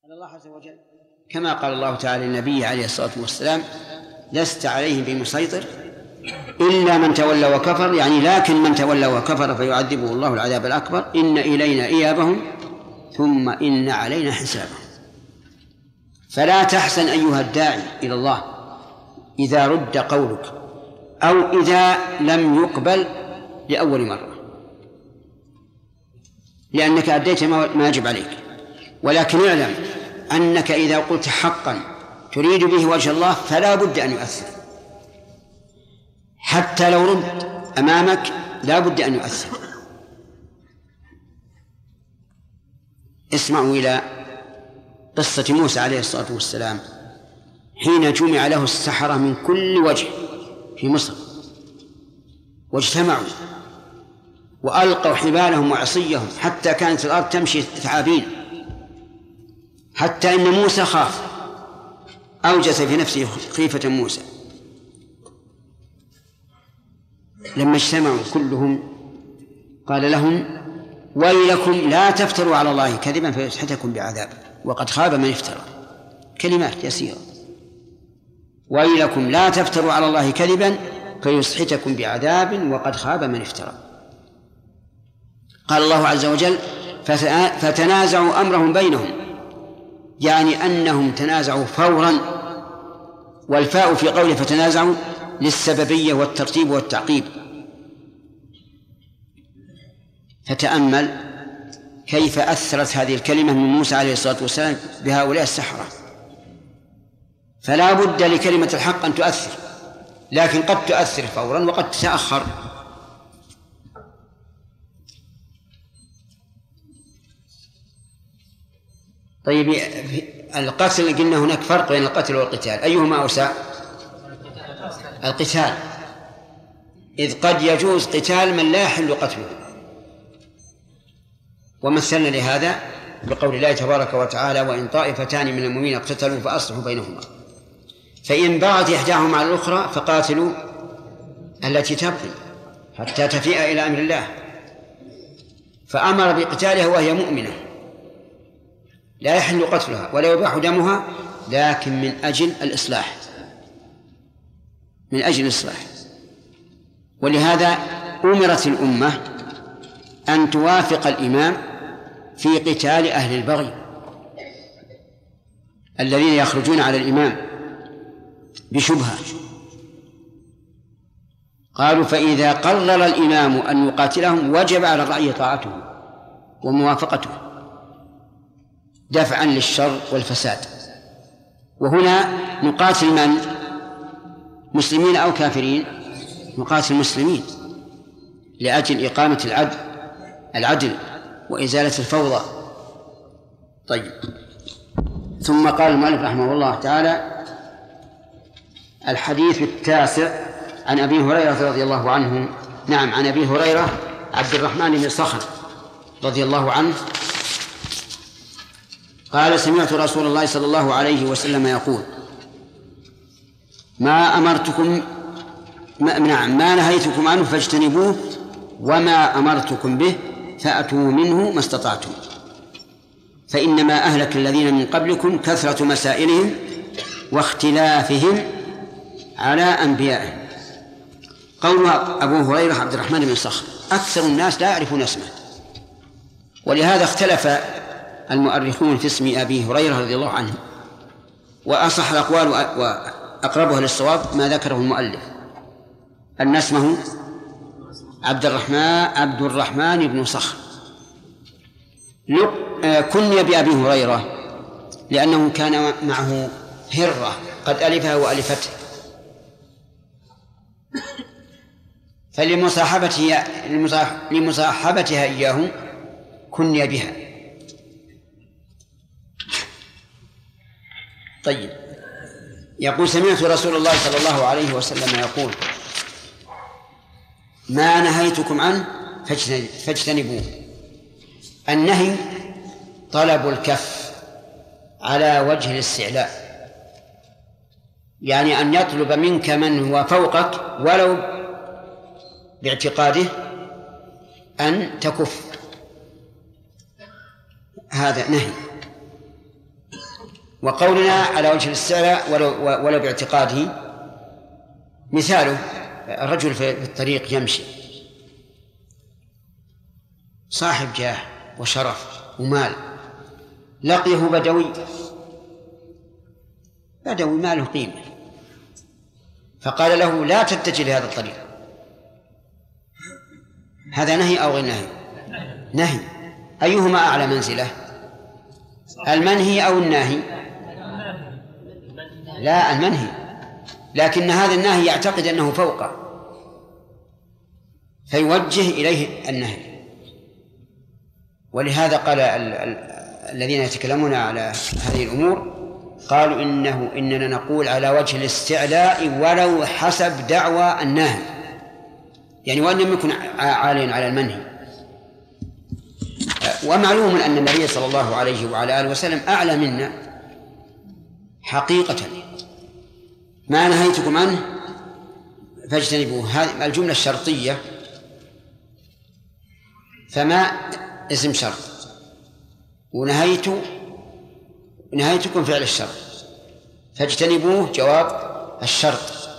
الله عز وجل كما قال الله تعالى للنبي عليه الصلاة والسلام: لست عليهم بمسيطر إلا من تولى وكفر، يعني لكن من تولى وكفر فيعذبه الله العذاب الأكبر، إن إلينا إيابهم ثم إن علينا حسابهم. فلا تحزن أيها الداعي إلى الله إذا رد قولك أو إذا لم يقبل لأول مرة، لأنك أديت ما يجب عليك، ولكن اعلم أنك إذا قلت حقا تريد به وجه الله فلا بد أن يؤثر، حتى لو رد أمامك لا بد أن يؤثر. اسمعوا إلى قصة موسى عليه الصلاة والسلام حين جمع له السحرة من كل وجه في مصر واجتمعوا وألقوا حبالهم وعصيهم حتى كانت الأرض تمشي ثعابين، حتى إن موسى خاف، أوجس في نفسه خيفة موسى. لما اجتمعوا كلهم قال لهم: ويلكم لا تفتروا على الله كذبا فيسحتكم بعذاب وقد خاب من افترى. كلمات يسيرة: ويلكم لا تفتروا على الله كذبا فيسحتكم بعذاب وقد خاب من افترى. قال الله عز وجل: فتنازعوا أمرهم بينهم، يعني أنهم تنازعوا فورا، والفاء في قوله فتنازعوا للسببية والترتيب والتعقيب. فتأمل كيف أثرت هذه الكلمة من موسى عليه الصلاة والسلام بهؤلاء السحرة. فلا بد لكلمة الحق أن تؤثر، لكن قد تؤثر فورا وقد تتأخر. طيب، القتل قلنا هناك فرق بين القتل والقتال، أيهما أوسع؟ القتال، إذ قد يجوز قتال من لا يحل قتله، ومثلنا لهذا بقول الله تبارك وتعالى: وإن طائفتان من المؤمنين اقتتلوا فأصلحوا بينهما، فإن بغت إحداهما على الأخرى فقاتلوا التي تبغي حتى تفيء إلى أمر الله، فأمر بقتالها وهي مؤمنة لا يحل قتلها ولا يباح دمها، لكن من أجل الإصلاح، من أجل الإصلاح. ولهذا أمرت الأمة أن توافق الإمام في قتال أهل البغي الذين يخرجون على الإمام بشبهة. قالوا: فإذا قرر الإمام أن يقاتلهم وجب على الرعية طاعته وموافقته دفعا للشر والفساد. وهنا نقاتل من؟ مسلمين أو كافرين؟ نقاتل المسلمين لأجل إقامة العدل وإزالة الفوضى. طيب، ثم قال المؤلف رحمه الله تعالى: الحديث التاسع عن أبي هريرة رضي الله عنه. نعم، عن أبي هريرة عبد الرحمن بن صخر رضي الله عنه قال: سمعت رسول الله صلى الله عليه وسلم يقول: ما نهيتكم عنه فاجتنبوه، وما أمرتكم به فأتوا منه ما استطعتم، فإنما أهلك الذين من قبلكم كثرة مسائلهم واختلافهم على أنبيائهم. قول أبو هريرة عبد الرحمن بن صخر، أكثر الناس لا يعرفون اسمه، ولهذا اختلف المؤرخون في اسم أبي هريرة رضي الله عنه، وأصح الأقوال وأقربها للصواب ما ذكره المؤلف أن اسمه عبد الرحمن بن صخر. كني بأبي هريرة لأنه كان معه هرة قد ألفها وألفته، فلمصاحبتها إياه كني بها. طيب، يقول: سمعت رسول الله صلى الله عليه وسلم يقول: ما نهيتكم عنه فاجتنبوه. النهي طلب الكف على وجه الاستعلاء، يعني أن يطلب منك من هو فوقك ولو باعتقاده أن تكف، هذا نهي. وقولنا على وجه الاستعلاء ولو باعتقاده مثاله الرجل في الطريق يمشي صاحب جاه وشرف ومال، لقيه بدوي ماله قيمة، فقال له لا تتجه لهذا الطريق. هذا نهي أو غير نهي؟ نهي. أيهما أعلى منزلة، المنهي أو الناهي؟ لا، المنهي، لكن هذا الناهي يعتقد أنه فوقه فيوجه إليه النهي. ولهذا قال الذين يتكلمون على هذه الأمور قالوا إننا نقول على وجه الاستعلاء ولو حسب دعوى الناهي، يعني وأن لم يكن عاليا على المنهي. ومعلوم أن النبي صلى الله عليه وعلى آله وسلم أعلى منا حقيقة. ما نهيتكم عنه فاجتنبوه، هذه الجملة الشرطية، فما اسم شرط، ونهيتكم فعل الشرط، فاجتنبوه جواب الشرط.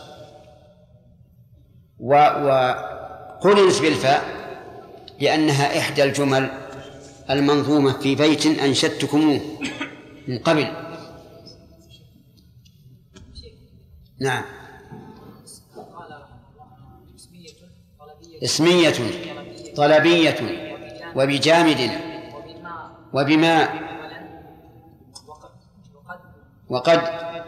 وقرنت بالفاء لأنها إحدى الجمل المنظومة في بيت أنشدتكموه من قبل. نعم. اسمية طلبية وبجامد وبماء وقد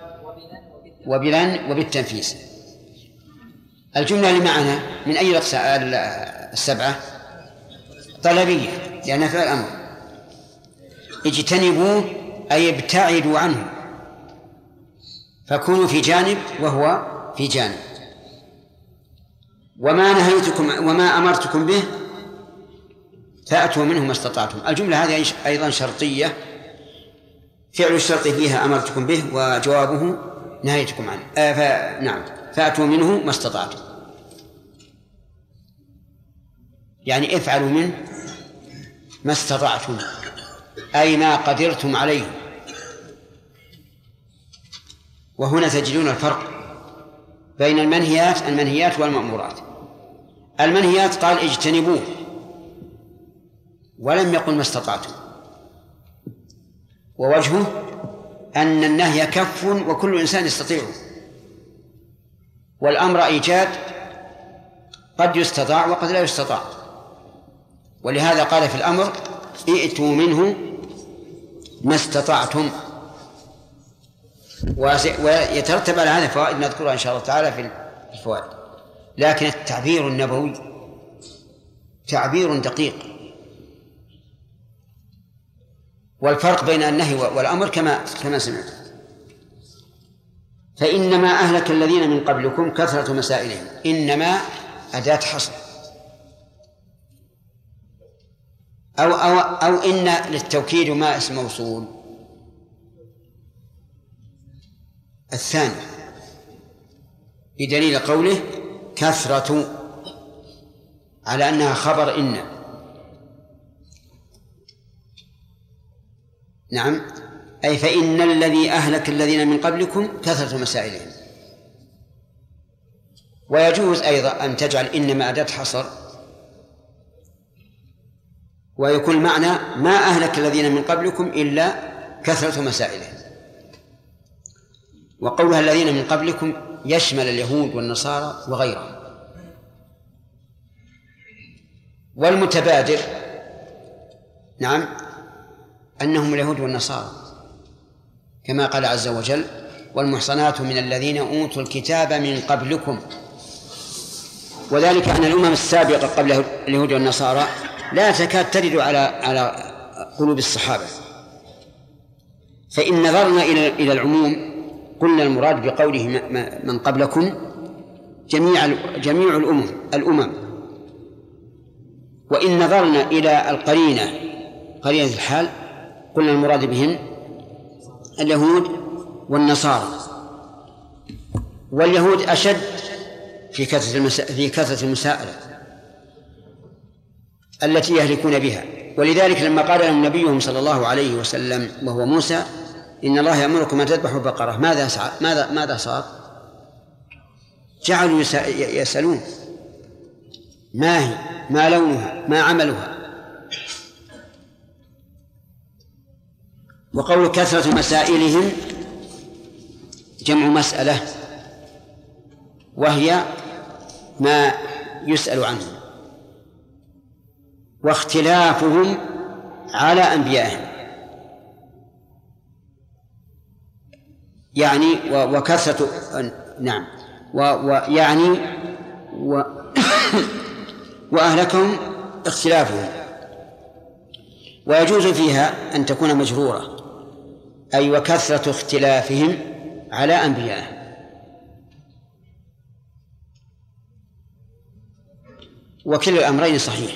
وبلن وبالتنفيس. الجملة اللي معنا من أي السبعة؟ طلبية لأنها فعل الأمر. اجتنبوه أي ابتعدوا عنه، فكونوا في جانب وهو في جانب. وما نهيتكم وما أمرتكم به فأتوا منه ما استطعتم. الجملة هذه أيضا شرطية، فعل الشرط فيها أمرتكم به وجوابه نهيتكم عنه. نعم، فأتوا منه ما استطعتم، يعني افعلوا منه ما استطعتم أي ما قدرتم عليه. وهنا تجدون الفرق بين المنهيات والمأمورات. المنهيات قال اجتنبوه ولم يقل ما استطعتم، ووجهه أن النهي كف وكل إنسان يستطيعه، والأمر إيجاد قد يستطاع وقد لا يستطاع. ولهذا قال في الأمر ائتوا منه ما استطعتم. ويترتب على هذا فوائد نذكرها إن شاء الله تعالى في الفوائد. لكن التعبير النبوي تعبير دقيق، والفرق بين النهي والأمر كما سمعت. فإنما أهلك الذين من قبلكم كثرة مسائلهم. إنما أداة حصر، أو إن للتوكيد ما اسم موصول. الثاني بدليل قوله كثرة على أنها خبر إن. نعم، أي فإن الذي أهلك الذين من قبلكم كثرة مسائلهم. ويجوز أيضا أن تجعل إنما أداة حصر ويكون المعنى ما أهلك الذين من قبلكم إلا كثرة مسائلهم. وقولها الذين من قبلكم يشمل اليهود والنصارى وغيرهم. والمتبادر نعم أنهم اليهود والنصارى، كما قال عز وجل والمحصنات من الذين أوتوا الكتاب من قبلكم. وذلك أن الأمم السابقة قبل اليهود والنصارى لا تكاد ترد على قلوب الصحابة. فإن نظرنا إلى العموم قلنا المراد بقوله من قبلكم جميع الأمم. وإن نظرنا إلى قرينة الحال قلنا المراد بهم اليهود والنصارى. واليهود أشد في كثرة المسائلة التي يهلكون بها. ولذلك لما قال لهم نبيهم صلى الله عليه وسلم وهو موسى إن الله يأمركم أن تذبحوا بقرة، ماذا صار؟ جعلوا يسألون ما هي، ما لونها، ما عملها. وقول كثرة مسائلهم جمع مسألة، وهي ما يسأل عنه، واختلافهم على أنبيائهم، يعني وكثرة نعم ويعني وأهلكهم اختلافهم. ويجوز فيها أن تكون مجرورة، أي وكثرة اختلافهم على أنبيائهم. وكل الأمرين صحيح،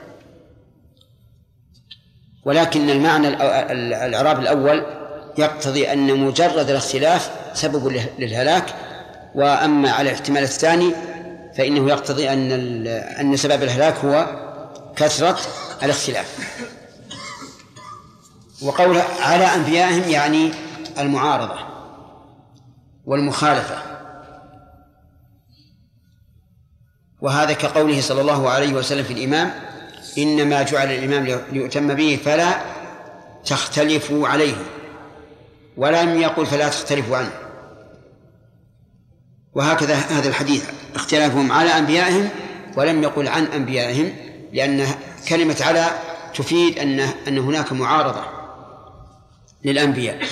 ولكن المعنى الإعراب الأول يقتضي أن مجرد الاختلاف سبب للهلاك، وأما على الاحتمال الثاني فإنه يقتضي أن سبب الهلاك هو كثرة الاختلاف. وقول على أنبيائهم يعني المعارضة والمخالفة، وهذا كقوله صلى الله عليه وسلم في الإمام: إنما جعل الإمام ليؤتم به فلا تختلفوا عليه، ولم يقل فلا تختلفوا عنه. وهكذا هذا الحديث اختلافهم على أنبيائهم ولم يقل عن أنبيائهم، لأن كلمة على تفيد أن هناك معارضة للأنبياء.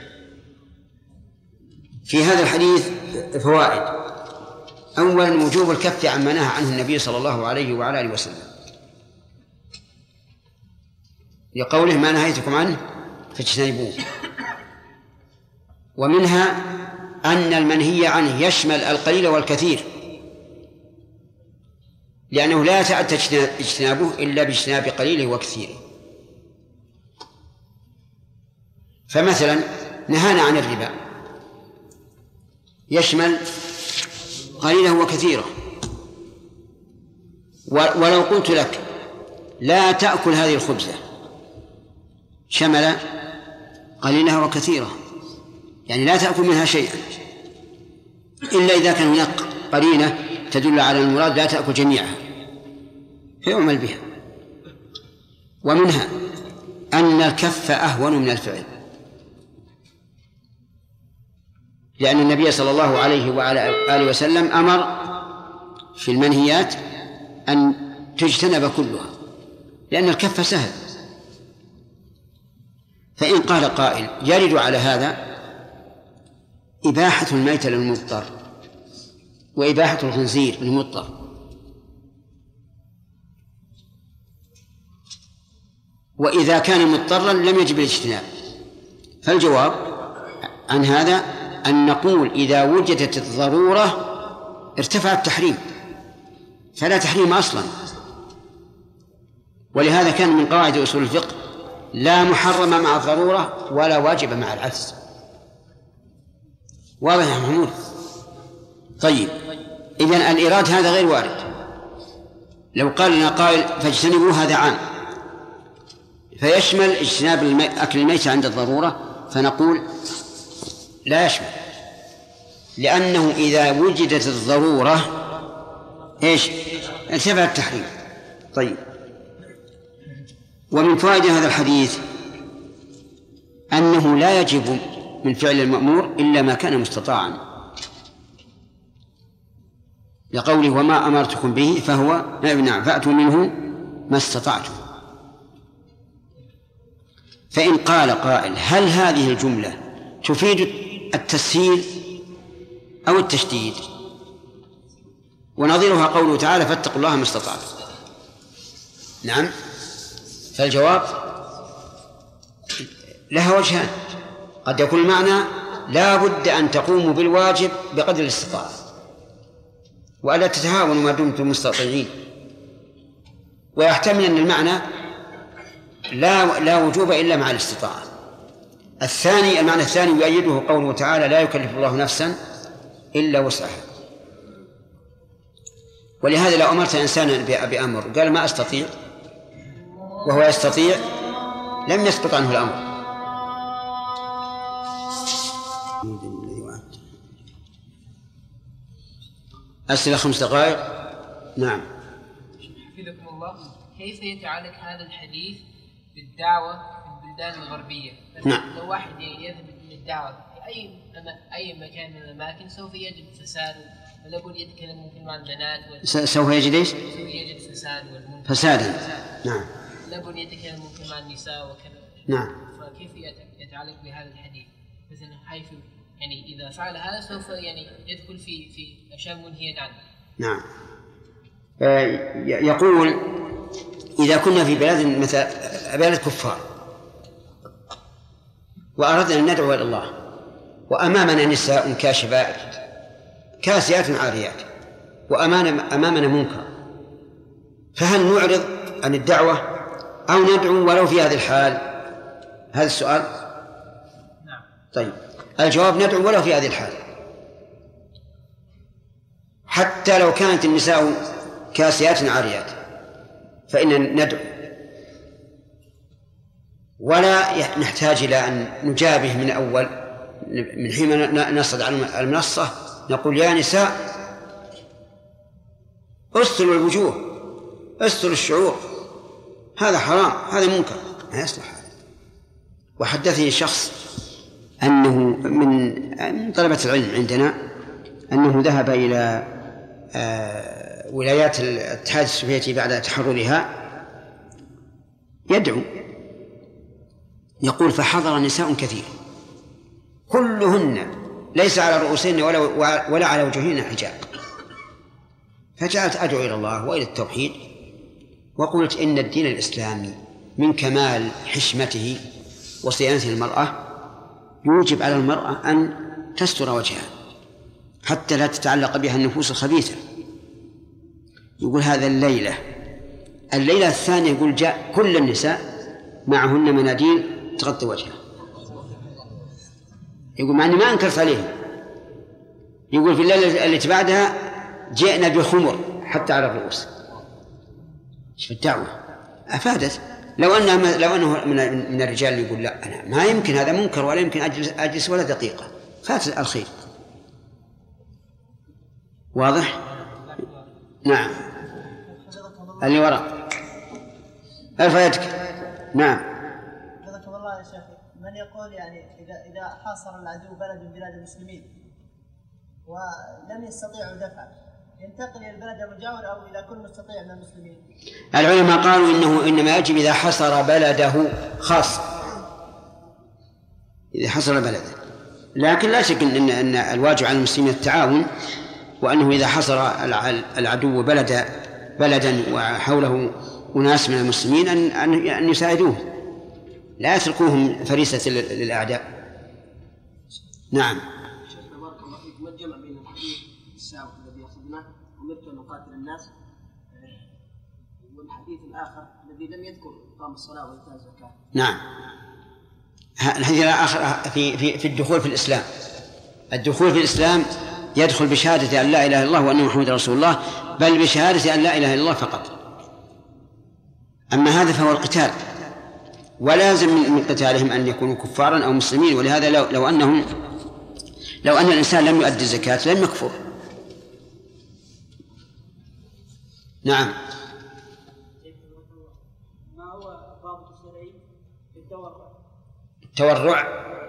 في هذا الحديث فوائد: أولا وجوب الكف عما نهى عنه النبي صلى الله عليه وعلى آله وسلم، لقوله: ما نهيتكم عنه فاجتنبوه. ومنها أن المنهي عنه يشمل القليل والكثير، لأنه لا يتأتى اجتنابه إلا باجتناب قليله وكثيره. فمثلا نهانا عن الربا، يشمل قليله وكثيره. ولو قلت لك لا تأكل هذه الخبزة، شمل قليلها وكثيرة، يعني لا تأكل منها شيئا، إلا إذا كان هناك قرينة تدل على المراد لا تأكل جميعها فيعمل بها. ومنها أن الكف أهون من الفعل، لأن النبي صلى الله عليه وعلى آله وسلم أمر في المنهيات أن تجتنب كلها، لأن الكف سهل. فإن قال قائل يرد على هذا إباحة الميتة للمضطر وإباحة الخنزير للمضطر، وإذا كان مضطرا لم يجب الاجتناب. فالجواب عن هذا أن نقول إذا وجدت الضرورة ارتفع التحريم، فلا تحريم أصلا. ولهذا كان من قواعد أصول الفقه: لا محرم مع الضرورة ولا واجب مع العجز. واضح يا محمود؟ طيب، إذن الإيراد هذا غير وارد. لو قال لنا قائل فاجتنبوا، هذا عام فيشمل اجتناب أكل الميت عند الضرورة، فنقول لا يشمل، لأنه إذا وجدت الضرورة إيش؟ ارتفع التحريم. طيب، ومن فوائد هذا الحديث أنه لا يجب من فعل المأمور إلا ما كان مستطاعا، لقوله: وما أمرتكم به فهو نعم فأتوا منه ما استطعتم. فإن قال قائل: هل هذه الجملة تفيد التسهيل أو التشديد؟ ونظيرها قوله تعالى: فاتقوا الله ما استطعتم. نعم، فالجواب لها وجهان: قد يكون المعنى لا بد أن تقوموا بالواجب بقدر الاستطاعة وألا تتهاونوا ما دمتم مستطيعين، ويحتمل أن المعنى لا وجوب إلا مع الاستطاعة. المعنى الثاني يؤيده قوله تعالى: لا يكلف الله نفسا إلا وسعها. ولهذا لو أمرت إنسانا بأمر قال ما أستطيع وهو يستطيع لم يسقط عنه الأمر، أسئلة 5 دقائق. نعم. حفظكم الله، كيف يتعلق هذا الحديث بالدعوة في البلدان الغربية؟ نعم. لو واحد يذهب للدعوة في أي مكان من الأماكن سوف يجد فساد، ولابد يتكلم ممكن مع البنات سوف يجد إيش؟ سوف يجد فساد والمنكر. فسادا. نعم. لابد يتكلم ممكن مع النساء وكذا. نعم. فكيف يتعلق بهذا الحديث؟ مثلا حيث يعني إذا فعل هذا سوف يعني يدخل في أشياء منهية عنه. نعم. يقول إذا كنا في بلاد مثل بلاد كفار وأردنا أن ندعو إلى الله وأمامنا نساء كاشفات كاسيات عاريات وأمامنا منكر، فهل نعرض عن الدعوة أو ندعو ولو في هذه الحال؟ هذا السؤال. نعم. طيب، الجواب ندعو ولو في هذه الحال، حتى لو كانت النساء كاسيات عاريات فإننا ندعو، ولا نحتاج إلى أن نجابه من أول. من حين نصعد على المنصة نقول يا نساء استروا الوجوه، استروا الشعور، هذا حرام، هذا منكر، ما يصلح هذا. وحدثني شخص أنه من طلبة العلم عندنا أنه ذهب إلى ولايات الاتحاد السوفيتي بعد تحررها يدعو، يقول فحضر نساء كثير كلهن ليس على رؤوسهن ولا على وجوههن حجاب، فجعلت أدعو إلى الله وإلى التوحيد، وقلت إن الدين الإسلامي من كمال حشمته وصيانة المرأة يوجب على المرأة أن تستر وجهها حتى لا تتعلق بها النفوس الخبيثة. يقول هذا الليلة الثانية يقول جاء كل النساء معهن مناديل تغطي وجهها، يقول مع أني ما أنكرت عليهم، يقول في الليلة التي بعدها جئنا بخمر حتى على الرؤوس. شوف الدعوة أفادت. لو أنه من الرجال اللي يقول لا أنا ما يمكن، هذا منكر ولا يمكن أجلس ولا دقيقة، فات الخير. واضح؟ نعم. اللي وراء ارفع يدك. نعم. حفظكم الله يا شيخ، من يقول يعني إذا حاصر العدو بلد من بلاد المسلمين ولم يستطيعوا دفعه ينتقل إلى البلد المجاور أو إلى كل مستطيع من المسلمين؟ العلماء قالوا إنما يجب إذا حصر بلده خاص، إذا حصر بلده، لكن لا شك أن الواجب على المسلمين التعاون، وأنه إذا حصر العدو بلدا وحوله أناس من المسلمين أن يساعدوه، لا يتركوهم فريسة للأعداء. نعم. شيخنا بارك الله فيك، ما الجمع بين الحديث السابق الذي أخذناه أمرت أن أقاتل الناس والحديث الآخر الذي لم يذكر إقام الصلاة وإيتاء الزكاة؟ نعم. الحديث الآخر في الدخول في الإسلام. الدخول في الإسلام يدخل بشهادة أن لا إله إلا الله وأن محمد رسول الله، بل بشهادة أن لا إله إلا الله فقط. أما هذا فهو القتال، ولازم من قتالهم أن يكونوا كفارا أو مسلمين. ولهذا لو أن الإنسان لم يؤدي الزكاة لم يكفر. نعم. ما هو ضابط الشرعي التورع؟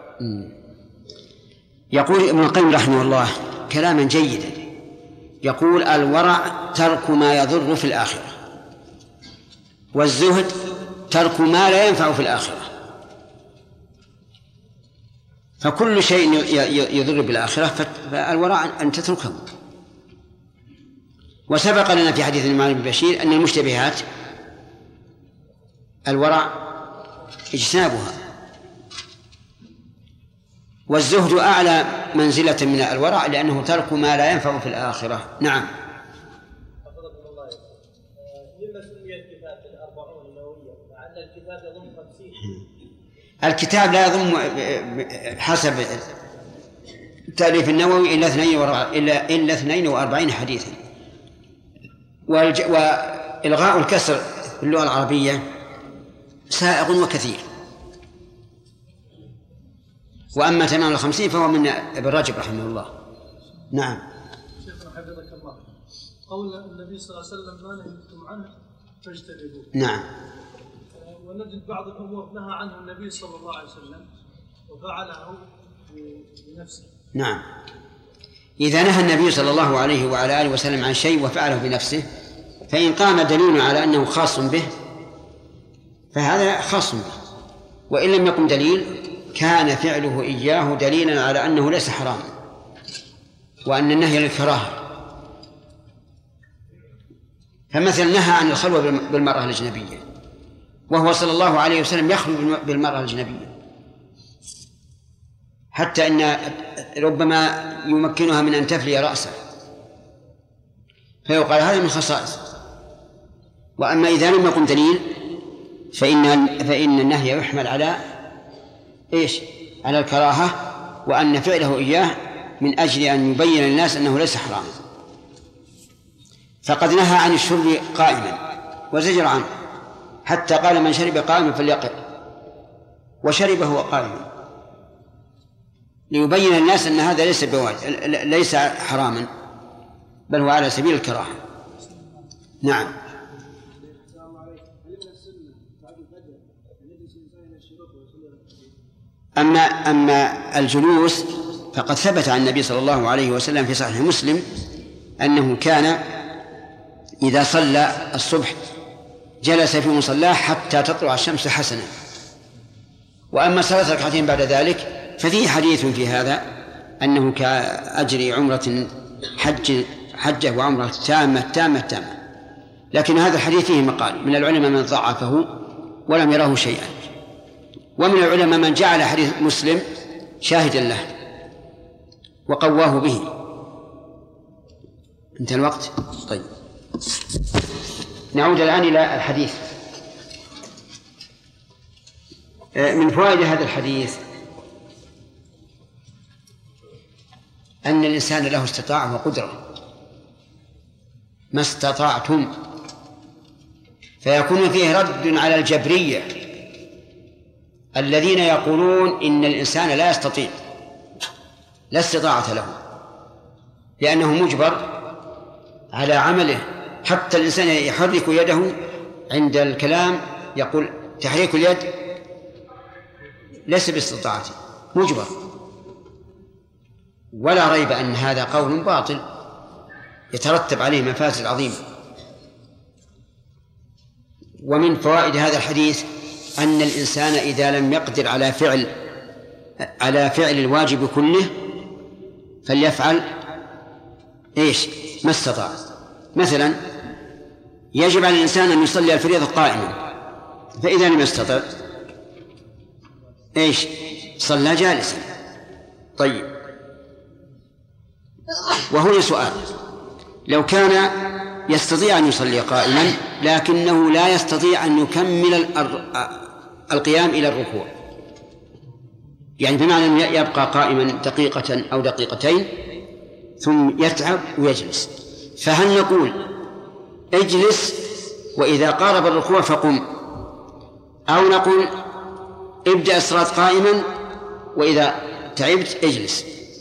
يقول ابن القيم رحمه الله كلاما جيدا، يقول الورع ترك ما يضر في الآخرة، والزهد ترك ما لا ينفع في الآخرة. فكل شيء يضر بالآخرة فالورع أن تتركه. وسبق لنا في حديث النعمان بن بشير أن المشتبهات الورع اجتنابها، والزهد أعلى منزلة من الورع لأنه ترك ما لا ينفع في الآخرة. نعم. لما سمي الكتاب الأربعون النووية مع أن الكتاب يضم 50؟ الكتاب لا يضم حسب تأليف النووي إلا 42 حديثا. وإلغاء الكسر في اللغة العربية سائغ وكثير. وأما تمام 50 فهو من ابن رجب رحمه الله. نعم. شيخنا حفظك الله، قول النبي صلى الله عليه وسلم ما نهيتم عنه فاجتنبوه. نعم. ونجد بعض الأمور نهى عنه النبي صلى الله عليه وسلم وفعله بنفسه. نعم. إذا نهى النبي صلى الله عليه وعلى آله وسلم عن شيء وفعله بنفسه، فإن قام دليل على أنه خاص به فهذا خاص به، وإن لم يقم دليل كان فعله إياه دليلا على أنه ليس حراما وأن النهي للكراهة. فمثلا نهى عن الخلوة بالمرأة الأجنبية، وهو صلى الله عليه وسلم يخلو بالمرأة الأجنبية حتى إن ربما يمكنها من أن تفلي رأسه، فيقال هذا من خصائص. وأما إذا لم يكن دليل فإن النهي يحمل على إيش؟ على الكراهة، وأن فعله إياه من أجل أن يبين للناس أنه ليس حراما. فقد نهى عن الشرب قائما وزجر عنه، حتى قال من شرب قائما فليقع، وشرب هو قائما، ليبين للناس أن هذا ليس حراما، بل هو على سبيل الكراهة. نعم. أما الجلوس فقد ثبت عن النبي صلى الله عليه وسلم في صحيح مسلم أنه كان إذا صلى الصبح جلس في مصلاه حتى تطلع الشمس حسنا. وأما صلاة ركعتين بعد ذلك ففيه حديث في هذا أنه كأجر عمرة حجة وعمرة تامة، لكن هذا الحديث فيه مقال، من العلماء من ضعفه ولم يراه شيئا، ومن العلماء من جعل حديث مسلم شاهدا له وقواه به. انتهى الوقت. طيب، نعود الآن إلى الحديث. من فوائد هذا الحديث أن الإنسان له استطاعة وقدرة، ما استطعتم، فيكون فيه رد على الجبرية الذين يقولون إن الإنسان لا يستطيع، لا استطاعة له، لأنه مجبر على عمله. حتى الإنسان يحرك يده عند الكلام يقول تحريك اليد ليس باستطاعته، مجبر. ولا ريب أن هذا قول باطل يترتب عليه مفاسد عظيمة. ومن فوائد هذا الحديث أن الإنسان إذا لم يقدر على فعل الواجب كله فليفعل إيش؟ ما استطاع. مثلا يجب على الإنسان أن يصلي الفريضة قائما، فإذا لم يستطع إيش؟ صلى جالسا. طيب، وهنا سؤال: لو كان يستطيع أن يصلي قائما لكنه لا يستطيع أن يكمل القيام إلى الركوع، يعني بمعنى أن يبقى قائما دقيقة أو دقيقتين ثم يتعب ويجلس، فهل نقول اجلس وإذا قارب الركوع فقم، أو نقول ابدأ الصلاة قائما وإذا تعبت اجلس؟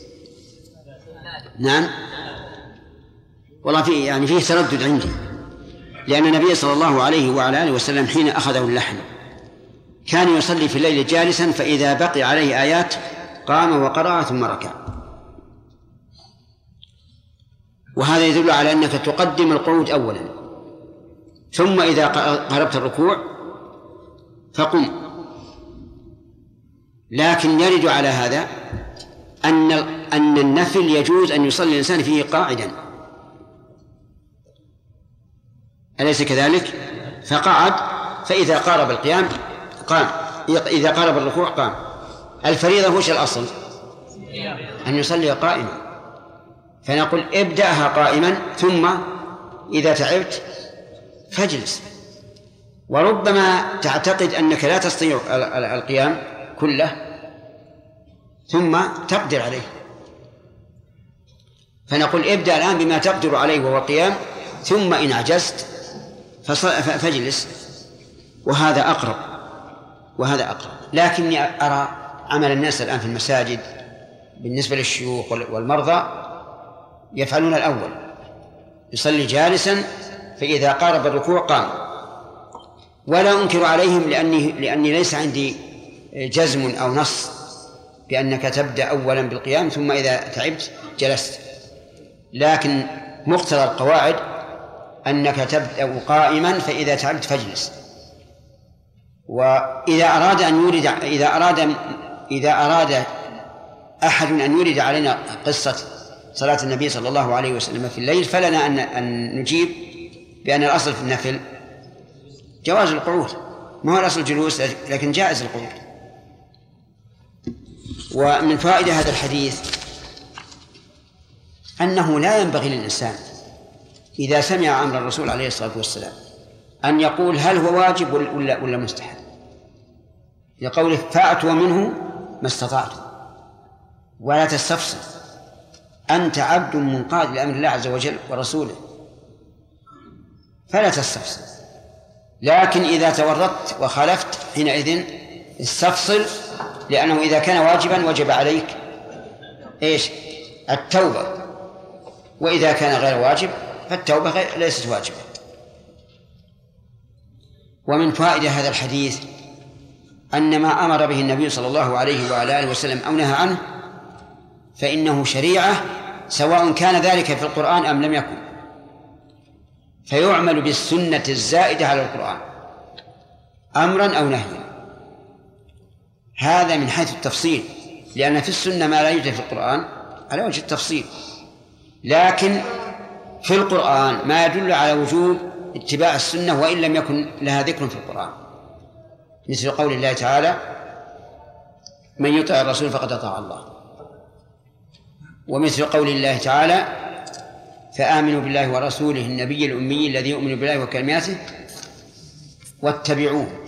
نعم، والله فيه تردد عندي، لأن النبي صلى الله عليه وعلى آله وسلم حين أخذه اللحم كان يصلي في الليل جالسا، فإذا بقي عليه آيات قام وقرأ ثم ركع. وهذا يدل على أنك تقدم القعود أولا، ثم إذا قربت الركوع فقم. لكن يرد على هذا أن النفل يجوز أن يصلي الإنسان فيه قاعدا، أليس كذلك؟ فقعد، فإذا قارب القيام قام، إذا قارب الركوع قام. الفريضة وش الأصل؟ أن يصلي قائما، فنقول ابدأها قائما ثم إذا تعبت فاجلس. وربما تعتقد أنك لا تستطيع القيام كله ثم تقدر عليه، فنقول ابدأ الآن بما تقدر عليه وهو القيام، ثم إن عجزت فاجلس. وهذا أقرب. لكني أرى عمل الناس الآن في المساجد بالنسبة للشيوخ والمرضى يفعلون الأول، يصلي جالسا فإذا قارب الركوع قام. ولا أنكر عليهم لأني ليس عندي جزم أو نص بأنك تبدأ أولا بالقيام ثم إذا تعبت جلست، لكن مقتضى القواعد أنك تبدأ قائما فإذا تعبت فاجلس. وإذا أراد إذا أراد أحد أن يورد علينا قصة صلاة النبي صلى الله عليه وسلم في الليل فلنا أن نجيب بأن الأصل في النفل جواز القعود، ما هو الأصل الجلوس، لكن جائز القعود. ومن فائدة هذا الحديث أنه لا ينبغي للإنسان إذا سمع أمر الرسول عليه الصلاة والسلام أن يقول هل هو واجب ولا مستحب، لقوله فأتوا منه ما استطعتم، ولا تستفسر، أنت عبد منقاد لأمر الله عز وجل ورسوله فلا تستفسر. لكن إذا تورطت وخالفت حينئذ استفصل، لأنه إذا كان واجبا وجب عليك إيش؟ التوبة، وإذا كان غير واجب فالتوبة ليست واجبة. ومن فائدة هذا الحديث أن ما أمر به النبي صلى الله عليه وعلى آله وسلم أو نهى عنه فإنه شريعة، سواء كان ذلك في القرآن أم لم يكن، فيعمل بالسنة الزائدة على القرآن أمرا أو نهيا. هذا من حيث التفصيل، لأن في السنة ما لا يوجد في القرآن على وجه التفصيل، لكن في القرآن ما يدل على وجوب اتباع السنة وإن لم يكن لها ذكر في القرآن، مثل قول الله تعالى من يطع الرسول فقد أطاع الله، ومثل قول الله تعالى فآمنوا بالله ورسوله النبي الأمي الذي يؤمن بالله وكلماته واتبعوه.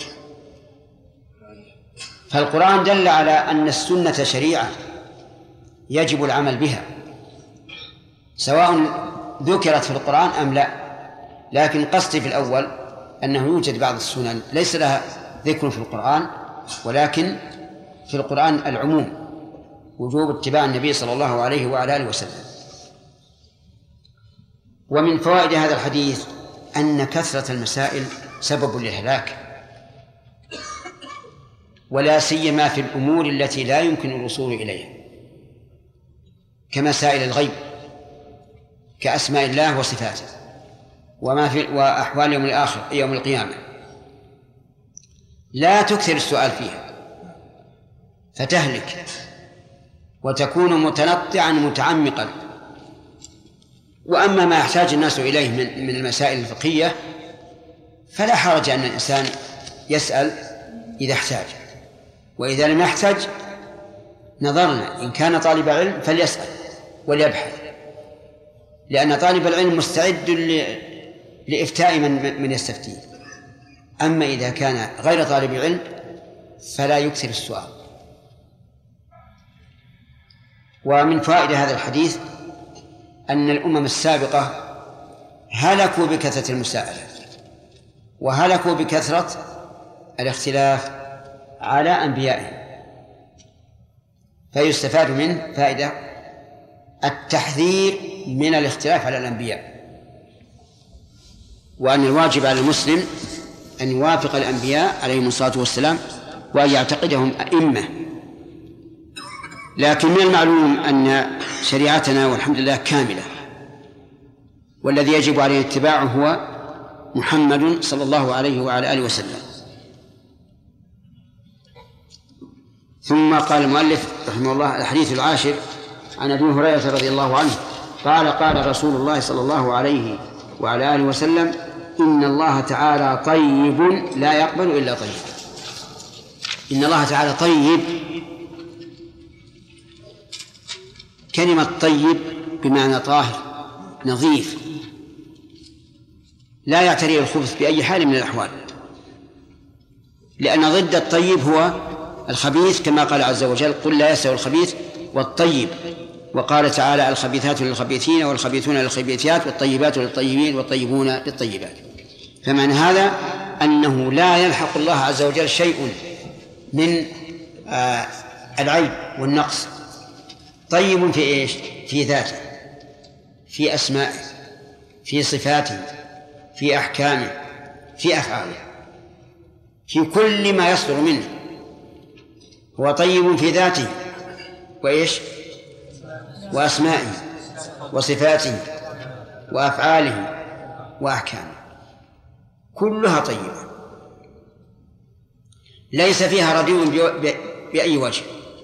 فالقرآن دل على أن السنة شريعة يجب العمل بها سواء ذكرت في القرآن أم لا، لكن قصدي في الأول أنه يوجد بعض السنن ليس لها ذكر في القرآن، ولكن في القرآن العموم وجوب اتباع النبي صلى الله عليه وعلى آله وسلم. ومن فوائد هذا الحديث أن كثرة المسائل سبب للهلاك، ولا سيما في الأمور التي لا يمكن الوصول إليها كمسائل الغيب كأسماء الله وصفاته وأحوال يوم الآخر يوم القيامة. لا تكثر السؤال فيها فتهلك وتكون متنطعا متعمقا. وأما ما يحتاج الناس إليه من المسائل الفقهية فلا حرج أن الإنسان يسأل إذا احتاج، وإذا لم يحتاج نظرنا إن كان طالب علم فليسأل وليبحث، لأن طالب العلم مستعد لإفتاء من يستفتيه. أما إذا كان غير طالب علم فلا يكثر السؤال. ومن فائدة هذا الحديث أن الأمم السابقة هلكوا بكثرة المساءلة وهلكوا بكثرة الاختلاف على أنبيائهم، فيستفاد منه فائدة التحذير من الاختلاف على الأنبياء، وأن الواجب على المسلم أن يوافق الأنبياء عليهم الصلاة والسلام وأن يعتقدهم أئمة. لكن من المعلوم أن شريعتنا والحمد لله كاملة، والذي يجب عليه اتباعه هو محمد صلى الله عليه وعلى آله وسلم. ثم قال المؤلف رحمه الله الحديث العاشر عن أبي هريرة رضي الله عنه قال قال رسول الله صلى الله عليه وعلى آله وسلم إن الله تعالى طيب لا يقبل إلا طيب. إن الله تعالى طيب، كلمة طيب بمعنى طاهر نظيف لا يعتريه الخبث بأي حال من الأحوال، لأن ضد الطيب هو الخبيث، كما قال عز وجل قل لا يستوي الخبيث والطيب. وقال تعالى الخبيثات للخبيثين والخبيثون للخبيثات والطيبات للطيبين والطيبون للطيبات. فمعنى هذا أنه لا يلحق الله عز وجل شيء من العيب والنقص. طيب في إيش؟ في ذاته، في أسمائه، في صفاته، في أحكامه، في أفعاله، في كل ما يصدر منه. هو طيب في ذاته وإيش؟ وأسمائه وصفاته وأفعاله وأحكامه، كلها طيبة ليس فيها رديء بأي وجه،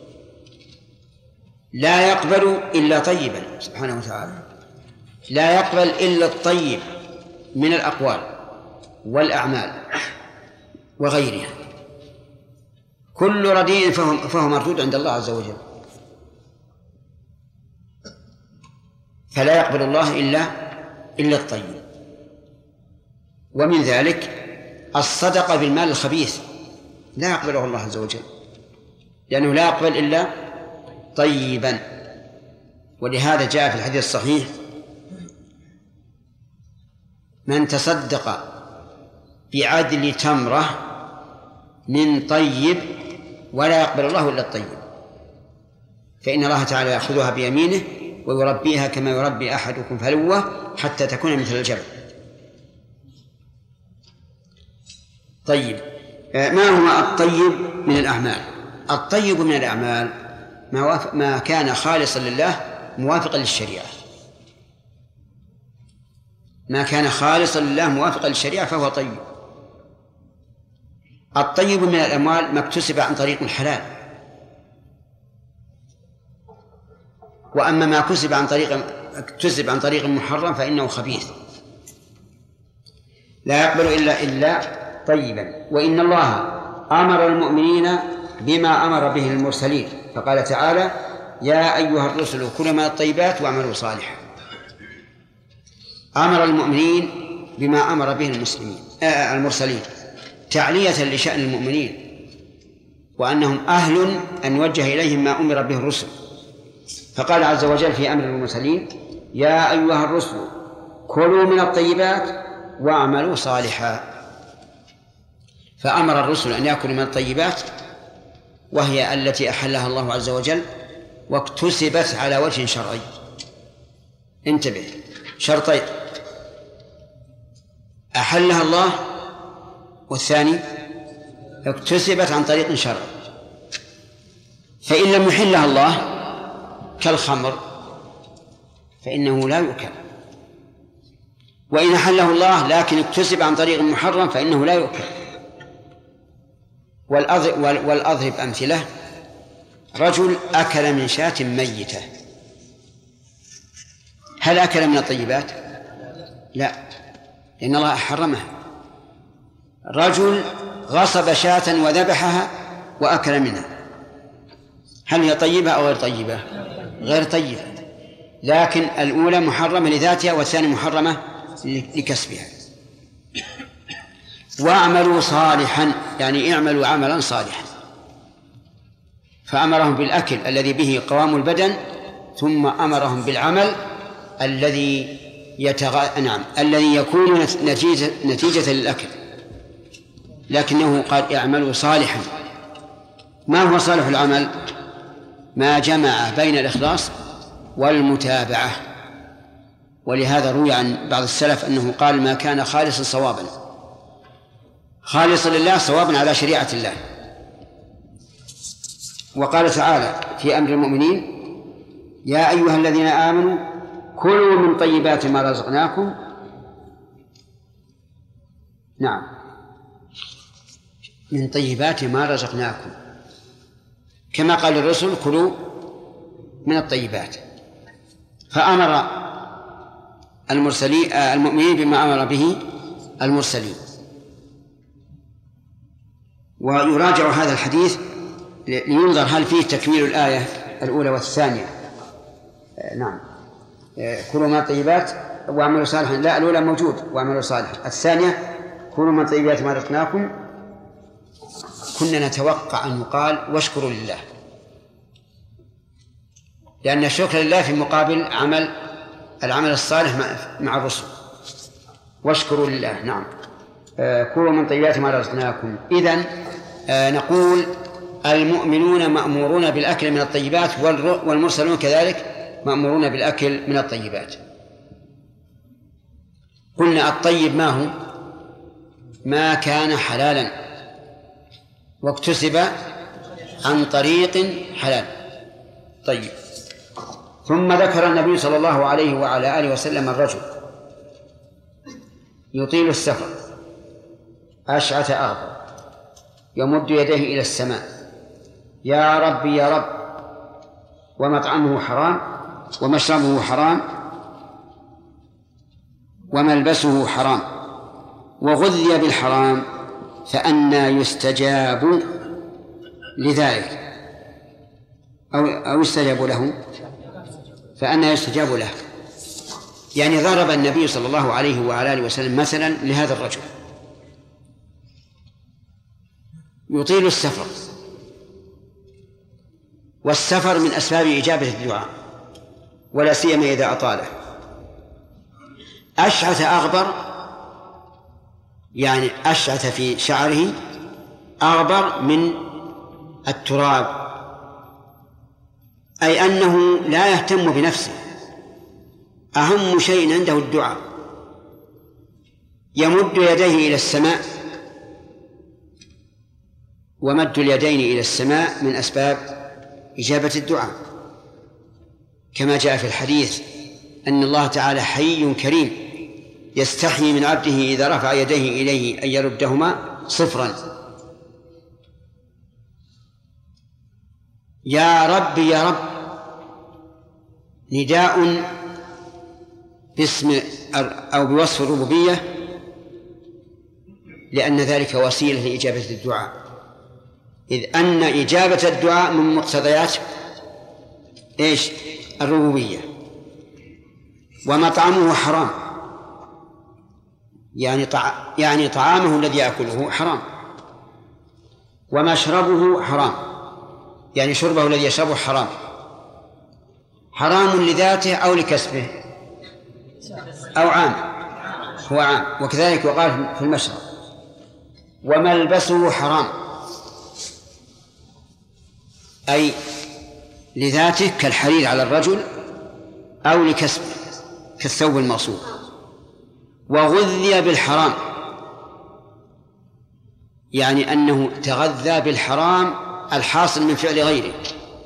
لا يقبل إلا طيبا سبحانه وتعالى، لا يقبل إلا الطيب من الأقوال والأعمال وغيرها. كل رديء فهو مردود عند الله عز وجل، فلا يقبل الله إلا الطيب. ومن ذلك الصدقة بالمال الخبيث لا يقبله الله عز وجل، لأنه لا يقبل إلا طيبا. ولهذا جاء في الحديث الصحيح: من تصدق بعدل تمرة من طيب ولا يقبل الله إلا الطيب، فإن الله تعالى يأخذها بيمينه ويربيها كما يربي أحدكم فلوه حتى تكون مثل الجبل. طيب، ما هو الطيب من الأعمال؟ الطيب من الأعمال ما كان خالصا لله موافقا للشريعة. ما كان خالصا لله موافقا للشريعة فهو طيب. الطيب من الأموال ما اكتسب عن طريق الحلال، وأما ما اكتسب عن طريق محرم فإنه خبيث لا يقبل إلا طيبا. وإن الله أمر المؤمنين بما أمر به المرسلين، فقال تعالى: يا أيها الرسل كلوا من الطيبات واعملوا صالحا. أمر المؤمنين بما أمر به المرسلين تعلية لشأن المؤمنين، وأنهم أهل أن يوجه إليهم ما أمر به الرسل. فقال عز وجل في أمر المرسلين: يا أيها الرسل كلوا من الطيبات واعملوا صالحا. فأمر الرسل أن يأكلوا من الطيبات، وهي التي أحلها الله عز وجل واكتسبت على وجه شرعي. انتبه، شرطين: أحلها الله، والثاني اكتسبت عن طريق شرعي. فإن لم يحلها الله كالخمر فإنه لا يؤكل، وإن أحله الله لكن اكتسب عن طريق محرم فإنه لا يؤكل. والأضرب أمثلة: رجل أكل من شاة ميتة، هل أكل من الطيبات؟ لا، لأن الله حرمها. رجل غصب شاة وذبحها وأكل منها، هل هي طيبة أو غير طيبة؟ غير طيبة، لكن الأولى محرمة لذاتها والثانية محرمة لكسبها. واعملوا صالحا يعني اعملوا عملا صالحا، فأمرهم بالأكل الذي به قوام البدن، ثم أمرهم بالعمل الذي الذي يكون نتيجة للأكل، لكنه قال اعملوا صالحا. ما هو صالح العمل؟ ما جمع بين الإخلاص والمتابعة. ولهذا روي عن بعض السلف أنه قال: ما كان خالصا صوابا، خالصا لله صوابا على شريعة الله. وقال تعالى في أمر المؤمنين: يا أيها الذين آمنوا كلوا من طيبات ما رزقناكم. نعم، من طيبات ما رزقناكم، كما قال الرسل: كلوا من الطيبات. فأمر المؤمنين بما أمر به المرسلين. ويراجع هذا الحديث لينظر هل فيه تكميل الآية الأولى والثانية. نعم، كلوا من الطيبات واعملوا صالحا، لا، الأولى موجود واعملوا صالحا، الثانية كلوا من طيبات ما رزقناكم. كنا نتوقع أن يقال واشكروا لله، لأن الشكر لله في مقابل العمل الصالح مع الرسل. واشكروا لله. نعم، كلوا من طيبات ما رزقناكم. إذن نقول المؤمنون مأمورون بالأكل من الطيبات والمرسلون كذلك مأمورون بالأكل من الطيبات. قلنا الطيب ما هو؟ ما كان حلالا واكتسب عن طريق حلال. طيب. ثم ذكر النبي صلى الله عليه وعلى آله وسلم الرجل يطيل السفر أشعث أغبر يمد يديه إلى السماء يا رب يا رب، ومطعمه حرام ومشربه حرام وملبسه حرام وغذي بالحرام، فأنى يستجاب لذلك أو يستجاب له؟ فأنى يستجاب له. يعني ضرب النبي صلى الله عليه وعلى آله وسلم مثلا لهذا الرجل يطيل السفر، والسفر من أسباب إجابة الدعاء ولا سيما إذا أطاله. أشعث أغبر يعني أشعث في شعره أغبر من التراب، أي أنه لا يهتم بنفسه، أهم شيء عنده الدعاء، يمد يديه إلى السماء، ومد اليدين إلى السماء من أسباب إجابة الدعاء، كما جاء في الحديث أن الله تعالى حي كريم يستحيي من عبده إذا رفع يديه إليه أن يردهما صفرا. يا رب يا رب نداء باسم أو بوصف الربوبية، لأن ذلك وسيلة لإجابة الدعاء، إذ أن إجابة الدعاء من مقتضيات إيش؟ الربوبية. ومطعمه حرام يعني طعامه الذي يأكله حرام، ومشربه حرام يعني شربه الذي يشربه حرام، حرام لذاته أو لكسبه أو عام، هو عام، وكذلك وقال في المشرب. وملبسه حرام أي لذاته كالحرير على الرجل أو لكسبه كالثوب المغصوب. وغذي بالحرام يعني أنه تغذى بالحرام الحاصل من فعل غيره.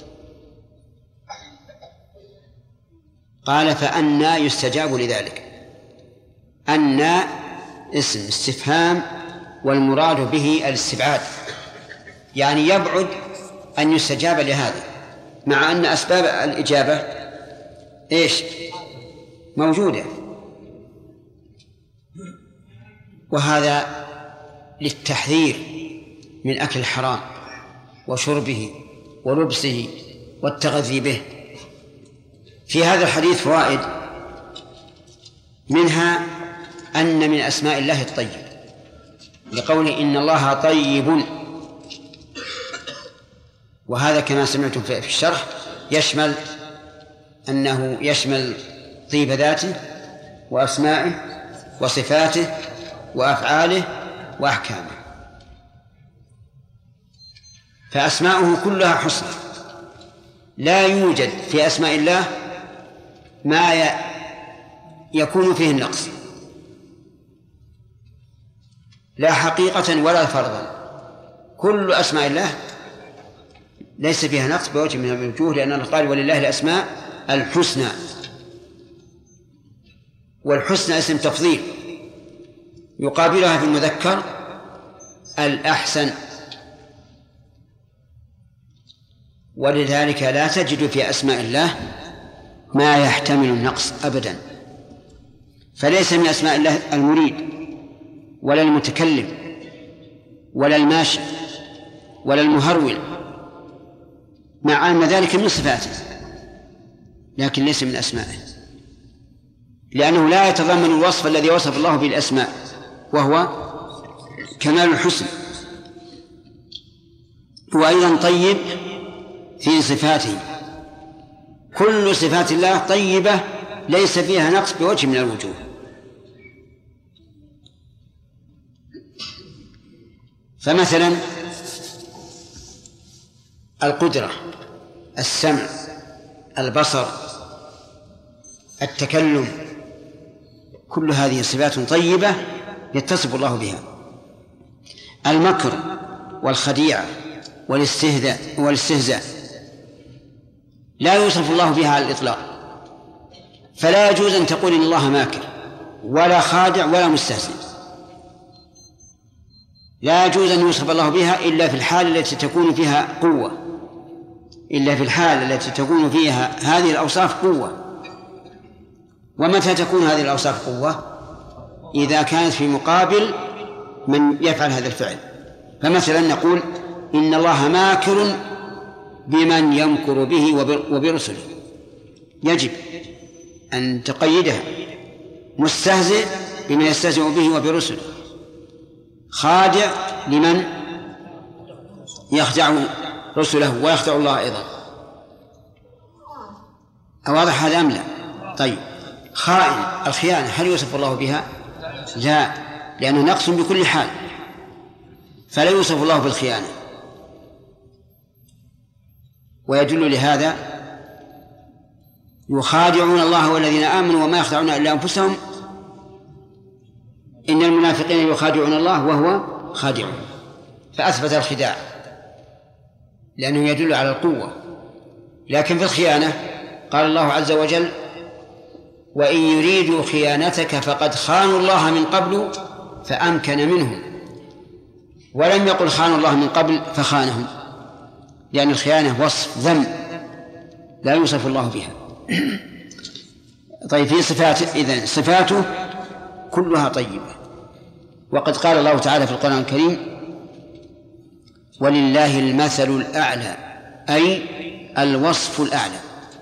قال فأنى يستجاب لذلك. أنى اسم استفهام والمراد به الاستبعاد، يعني يبعد أن يستجاب لهذا، مع أن أسباب الإجابة إيش؟ موجودة. وهذا للتحذير من أكل الحرام وشربه ولبسه والتغذي به. في هذا الحديث فوائد، منها أن من أسماء الله الطيب، لقوله إن الله طيب، وهذا كما سمعتم في الشرح يشمل أنه يشمل طيب ذاته وأسمائه وصفاته وأفعاله وأحكامه، فأسماؤه كلها حسنى، لا يوجد في أسماء الله ما يكون فيه النقص، لا حقيقة ولا فرضا. كل أسماء الله ليس فيها نقص بوجه من الوجوه، لأن الله قال ولله الأسماء الحسنى، والحسنى اسم تفضيل يقابلها في المذكر الأحسن، ولذلك لا تجد في أسماء الله ما يحتمل النقص أبدا. فليس من أسماء الله المريد ولا المتكلم ولا الماشي ولا المهرول، مع أن ذلك من صفاته، لكن ليس من أسمائه، لأنه لا يتضمن الوصف الذي وصف الله به الأسماء، وهو كمال الحسن. هو أيضا طيب في صفاته، كل صفات الله طيبة ليس فيها نقص بوجه من الوجوه. فمثلا القدرة، السمع، البصر، التكلم، كل هذه صفات طيبة يتصف الله بها. المكر والخديعة والاستهزاء لا يوصف الله بها على الإطلاق، فلا يجوز أن تقول إن الله ماكر ولا خادع ولا مستهزئ، لا يجوز أن يوصف الله بها إلا في الحال التي تكون فيها قوة، إلا في الحال التي تكون فيها هذه الأوصاف قوة. ومتى تكون هذه الأوصاف قوة؟ إذا كانت في مقابل من يفعل هذا الفعل. فمثلا نقول إن الله ماكر بمن يمكر به وبرسله، يجب أن تقيدها. مستهزئ بمن يستهزئ به وبرسله، خادع لمن يخدع رسله ويخدع الله أيضا. أواضح هذا أم لا؟ طيب، خائن، الخيانة هل يوصف الله بها؟ لا، لأنه نقص بكل حال، فلا يوصف الله بالخيانة. ويدل لهذا يخادعون الله والذين آمنوا وما يخدعون إلا أنفسهم، إن المنافقين يخادعون الله وهو خادعهم، فأثبت الخداع لأنه يدل على القوة. لكن في الخيانة قال الله عز وجل: وإن يريدوا خيانتك فقد خانوا الله من قبل فأمكن منهم، ولم يقل خانوا الله من قبل فخانهم، لأن الخيانة وصف ذم لا يوصف الله بها. طيب، في صفاته، إذن صفاته كلها طيبة. وقد قال الله تعالى في القرآن الكريم: ولله المثل الأعلى، أي الوصف الأعلى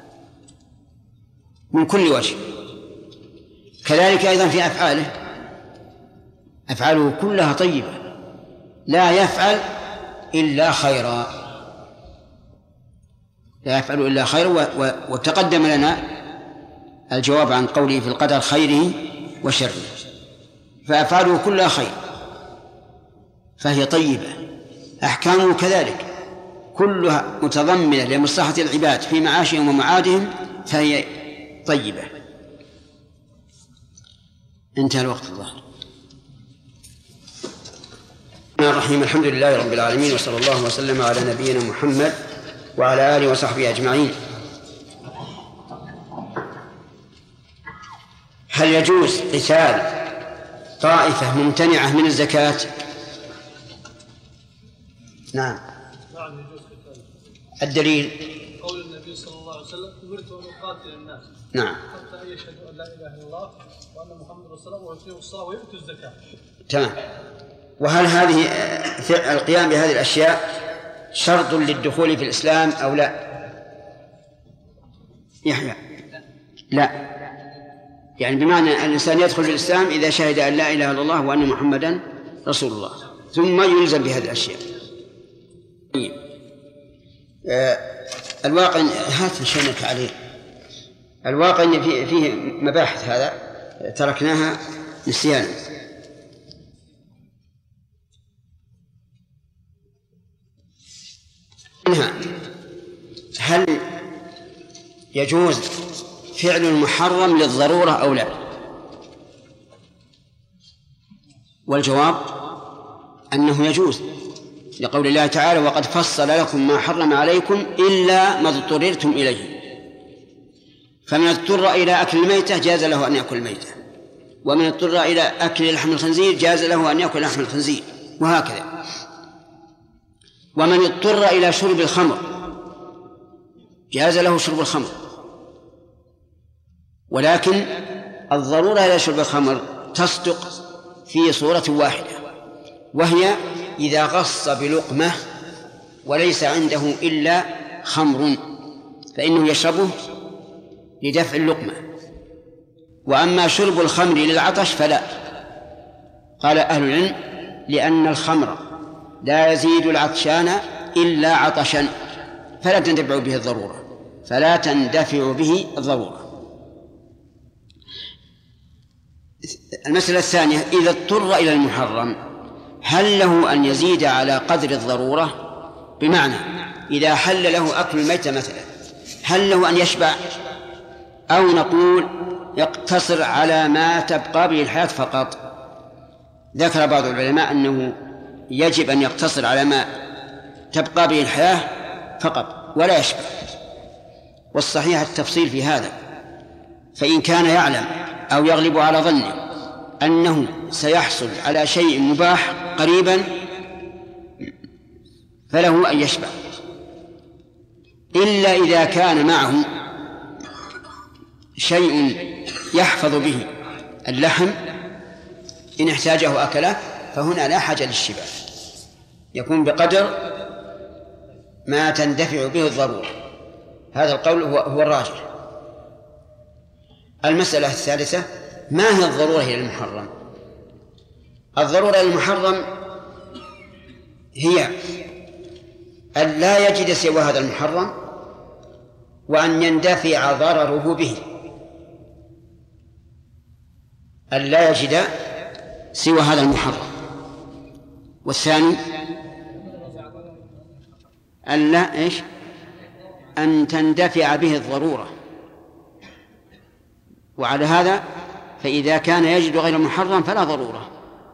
من كل وجه. كذلك أيضا في أفعاله، أفعاله كلها طيبة، لا يفعل إلا خيرا، لا يفعل إلا خيرا. وتقدم لنا الجواب عن قوله في القدر: خيره وشره. فأفعاله كلها خير، فهي طيبة. أحكامه كذلك كلها متضمنة لمصلحة العباد في معاشهم ومعادهم، فهي طيبة. انتهى الوقت. الظاهر. الرحيم، الحمد لله رب العالمين، وصلى الله وسلم على نبينا محمد وعلى آله وصحبه أجمعين. هل يجوز قتال طائفة ممتنعة من الزكاة؟ نعم. نعم، يجوز قتال. الدليل قول النبي صلى الله عليه وسلم: أمرت أن أقاتل الناس نعم حتى يشهدوا أن لا إله إلا الله وأن محمد رسول الله ويقيموا الصلاة ويؤتوا الزكاة. تمام. وهل هذه القيام بهذه الأشياء شرط للدخول في الإسلام أو لا؟ يحيى لا، يعني بمعنى أن الإنسان يدخل في الإسلام إذا شهد أن لا إله إلا الله وأن محمدا رسول الله، ثم يلزم بهذه الأشياء. الواقع هات نشنك عليه. الواقع أن فيه مباحث هذا تركناها نسيانا. منها: هل يجوز فعل المحرم للضرورة أو لا؟ والجواب أنه يجوز، لقول الله تعالى: وقد فصل لكم ما حرم عليكم إلا ما اضطررتم إليه. فمن اضطر إلى أكل الميتة جاز له أن يأكل الميتة، ومن اضطر إلى أكل لحم الخنزير جاز له أن يأكل لحم الخنزير، وهكذا. ومن اضطر إلى شرب الخمر جاز له شرب الخمر، ولكن الضرورة إلى شرب الخمر تصدق في صورة واحدة، وهي إذا غص بلقمة وليس عنده إلا خمر فإنه يشربه لدفع اللقمة. وأما شرب الخمر للعطش فلا. قال أهل العلم: لأن الخمر لا يزيد العطشان إلا عطشا، فلا تندفع به الضرورة. المسألة الثانية: إذا اضطر إلى المحرم هل له أن يزيد على قدر الضرورة؟ بمعنى إذا حل له أكل الميتة مثلا، هل له أن يشبع أو نقول يقتصر على ما تبقى به الحياة فقط؟ ذكر بعض العلماء أنه يجب أن يقتصر على ما تبقى به الحياة فقط ولا يشبع، والصحيح التفصيل في هذا. فإن كان يعلم أو يغلب على ظنه أنه سيحصل على شيء مباح قريبا فله أن يشبع، إلا إذا كان معه شيء يحفظ به اللحم إن احتاجه أكله، فهنا لا حاجة للشبع، يكون بقدر ما تندفع به الضرورة. هذا القول هو الراجح. المسألة الثالثة: ما هي الضرورة إلى المحرم؟ الضرورة إلى المحرم هي أن لا يجد سوى هذا المحرم وأن يندفع ضرره به، أن لا يجد سوى هذا المحرم. والثاني أن لا أن تندفع به الضرورة. وعلى هذا فإذا كان يجد غير محرم فلا ضرورة،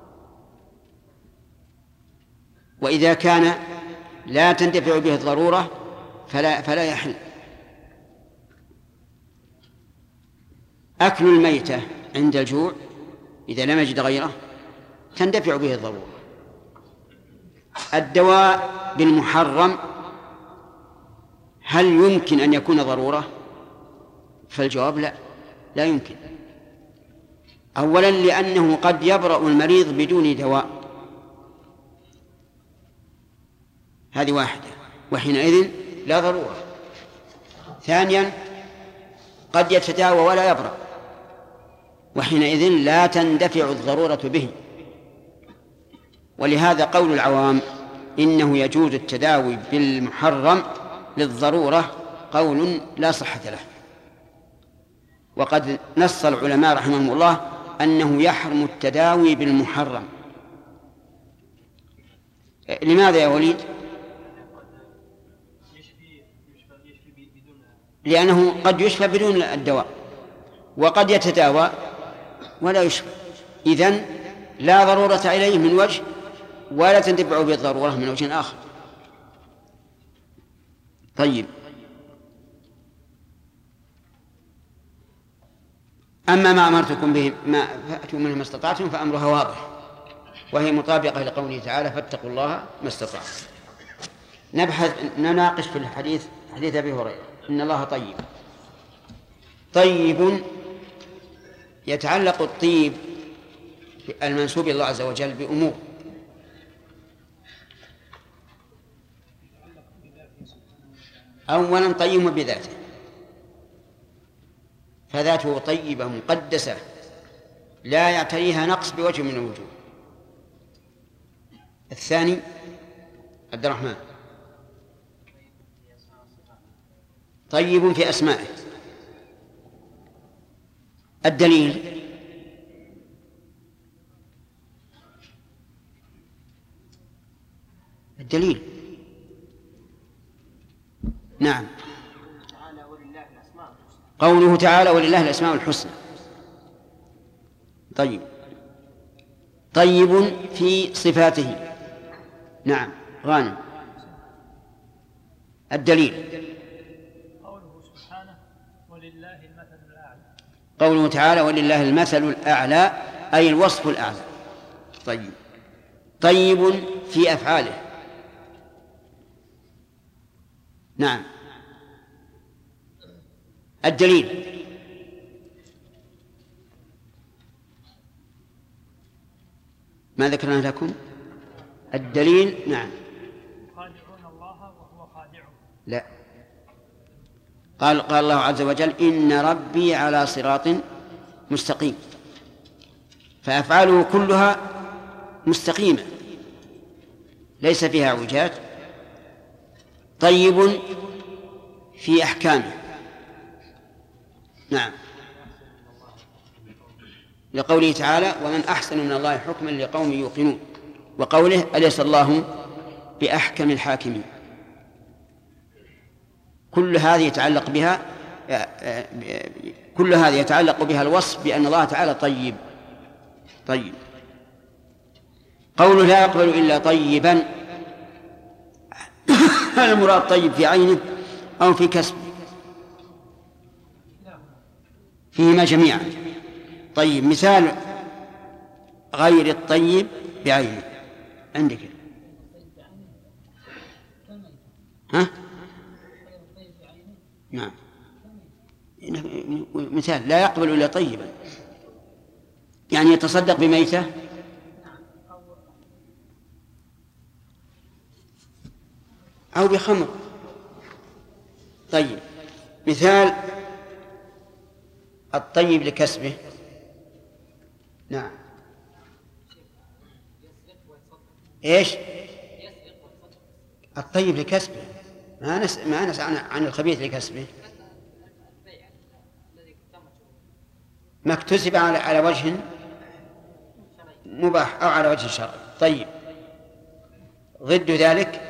وإذا كان لا تندفع به الضرورة فلا يحل. أكل الميتة عند الجوع إذا لم يجد غيره تندفع به الضرورة. الدواء بالمحرم هل يمكن أن يكون ضرورة؟ فالجواب لا يمكن. أولا لأنه قد يبرأ المريض بدون دواء، هذه واحدة، وحينئذ لا ضرورة. ثانيا قد يتداوى ولا يبرأ، وحينئذ لا تندفع الضرورة به. ولهذا قول العوام إنه يجوز التداوي بالمحرم للضرورة قول لا صحة له. وقد نص العلماء رحمهم الله أنه يحرم التداوي بالمحرم. لماذا يا وليد؟ لأنه قد يشفى بدون الدواء، وقد يتداوى ولا يشفى، إذن لا ضرورة إليه من وجه ولا تندفع به الضرورة من وجه آخر. طيب، أما ما أمرتكم به ما فأتوا منه ما استطعتم فأمرها واضح، وهي مطابقة لقوله تعالى: فاتقوا الله ما استطعتم. نناقش في الحديث حديث أبي هريرة: إن الله طيب. طيب يتعلق الطيب المنسوب إلى الله عز وجل بأمور: أولا طيب بذاته، فذاته طيبة مقدسة لا يعتريها نقص بوجه من الوجوه. الثاني عبد الرحمن: طيب في أسمائه. الدليل: نعم، قوله تعالى: ولله الأسماء الحسنى. طيب في صفاته. نعم، غانم. الدليل: قوله سبحانه: ولله المثل الأعلى. قوله تعالى: ولله المثل الأعلى، أي الوصف الأعلى. طيب في أفعاله. نعم. الدليل: ما ذكرنا لكم؟ الدليل: نعم. خادعون الله وهو خادعهم. لا، قال الله عز وجل: إن ربي على صراط مستقيم، فأفعاله كلها مستقيمة ليس فيها اعوجاج. طيب في أحكامه. نعم، لقوله تعالى: ومن أحسن من الله حكما لقوم يوقنون، وقوله: أليس الله بأحكم الحاكمين. كل هذه يتعلق بها كل هذه يتعلق بها الوصف بأن الله تعالى طيب. طيب، قوله لا يقبل إلا طيبا، هل المراد طيب في عينه أو في كسبه؟ فيهما جميعا. طيب، مثال غير الطيب بعينه عندك؟ ها؟ نعم، مثال لا يقبل إلا طيبا، يعني يتصدق بميتة أو بخمر. طيب، مثال الطيب لكسبه. نعم، إيش الطيب لكسبه؟ ما نسأل عن الخبيث لكسبه، ما اكتسب على وجه مباح أو على وجه شرعي. طيب، ضد ذلك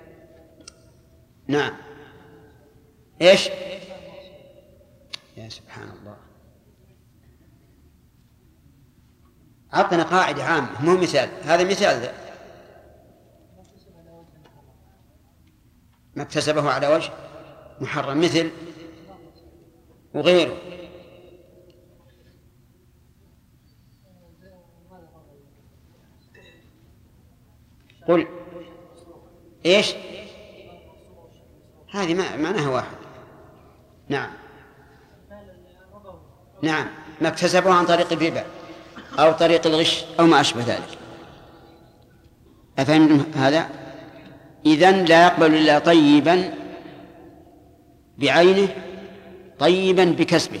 نعم إيش؟ يا سبحان الله، أعطنا قاعدة عامة، مو مثال. هذا مثال ذا ما اكتسبه على وجه محرم، مثل وغيره. قل إيش؟ هذه معناها واحد. نعم نعم، ما اكتسبه عن طريق الربا أو طريق الغش أو ما أشبه ذلك. أفهم هذا؟ إذن لا يقبل إلا طيبا بعينه، طيبا بكسبه.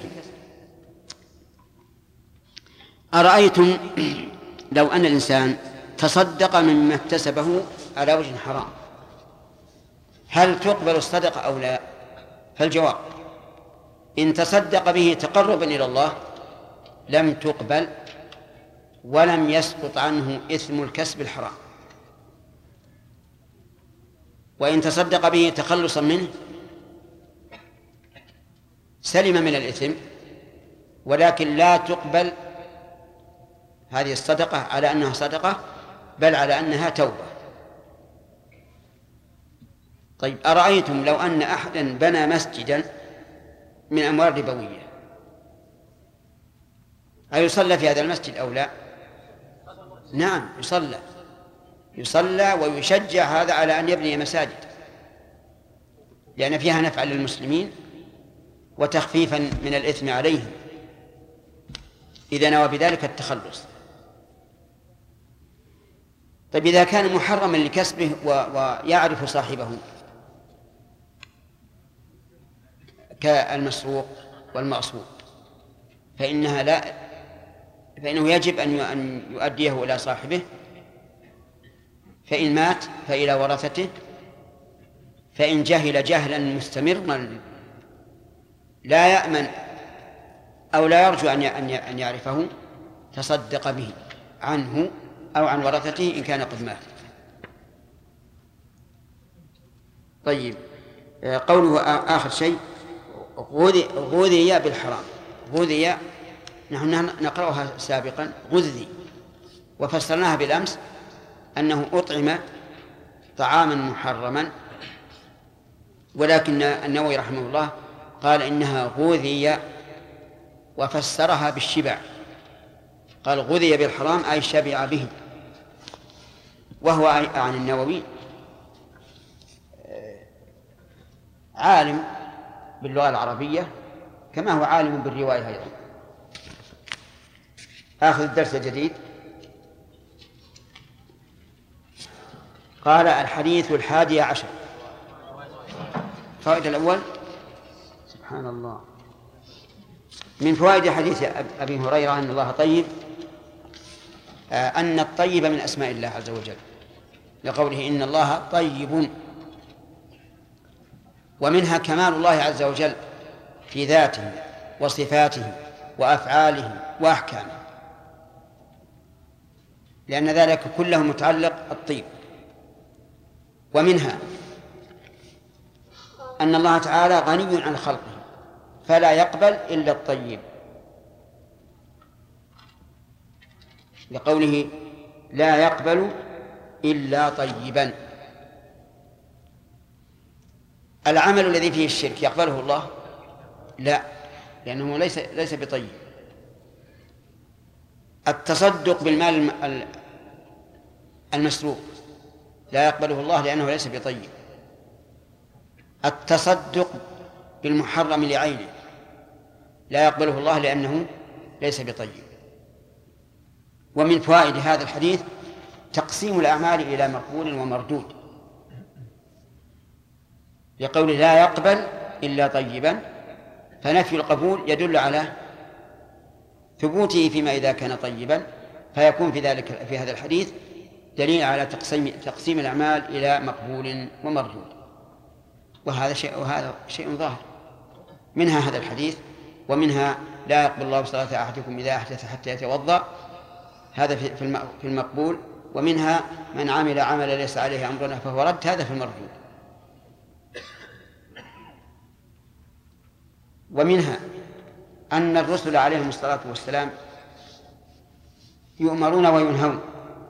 أرأيتم لو أن الإنسان تصدق مما اكتسبه على وجه حرام، هل تقبل الصدقة أو لا؟ فالجواب إن تصدق به تقربا إلى الله لم تقبل ولم يسقط عنه إثم الكسب الحرام، وإن تصدق به تخلصا منه سلم من الإثم، ولكن لا تقبل هذه الصدقة على أنها صدقة، بل على أنها توبة. طيب، أرأيتم لو أن أحدا بنى مسجدا من أموال ربوية، أيصلى في هذا المسجد أو لا؟ نعم، يصلى ويشجع هذا على أن يبني مساجد، لأن فيها نفع للمسلمين وتخفيفا من الإثم عليهم إذا نوى بذلك التخلص. طيب، إذا كان محرما لكسبه ويعرف صاحبه كالمسروق والمغصوب فإنه يجب أن يؤديه إلى صاحبه، فإن مات فإلى ورثته، فإن جهل جهلا مستمرا لا يأمن أو لا يرجو أن يعرفه تصدق به عنه أو عن ورثته إن كان قد مات. طيب، قوله آخر شيء غذي بالحرام. غذي نحن نقرأها سابقا غذي، وفسرناها بالأمس أنه أطعم طعاما محرما، ولكن النووي رحمه الله قال إنها غذي وفسرها بالشبع، قال غذي بالحرام أي شبع به. وهو عن النووي عالم باللغة العربية كما هو عالم بالرواية أيضا. آخذ الدرس الجديد. قال الحديث 11. الفائدة الأول، سبحان الله، من فوائد حديث أبي هريرة أن الله طيب أن الطيب من أسماء الله عز وجل، لقوله إن الله طيب. ومنها كمال الله عز وجل في ذاته وصفاته وأفعاله وأحكامه، لأن ذلك كله متعلق الطيب. ومنها أن الله تعالى غني عن خلقه فلا يقبل إلا الطيب، لقوله لا يقبل إلا طيبا. العمل الذي فيه الشرك يقبله الله؟ لا، لأنه ليس بطيب. التصدق بالمال المسروق لا يقبله الله لأنه ليس بطيب. التصدق بالمحرم لعينه لا يقبله الله لأنه ليس بطيب. ومن فوائد هذا الحديث تقسيم الأعمال إلى مقبول ومردود، لقول لا يقبل إلا طيبا، فنفي القبول يدل على ثبوته فيما إذا كان طيبا، فيكون في هذا الحديث دليل على تقسيم الأعمال إلى مقبول ومردود، وهذا شيء ظاهر. منها هذا الحديث، ومنها لا يقبل الله صلاة أحدكم إذا أحدث حتى يتوضأ، هذا في المقبول. ومنها من عمل عملا ليس عليه أمرنا فهو رد، هذا في المردود. ومنها أن الرسل عليهم الصلاة والسلام يؤمرون وينهون،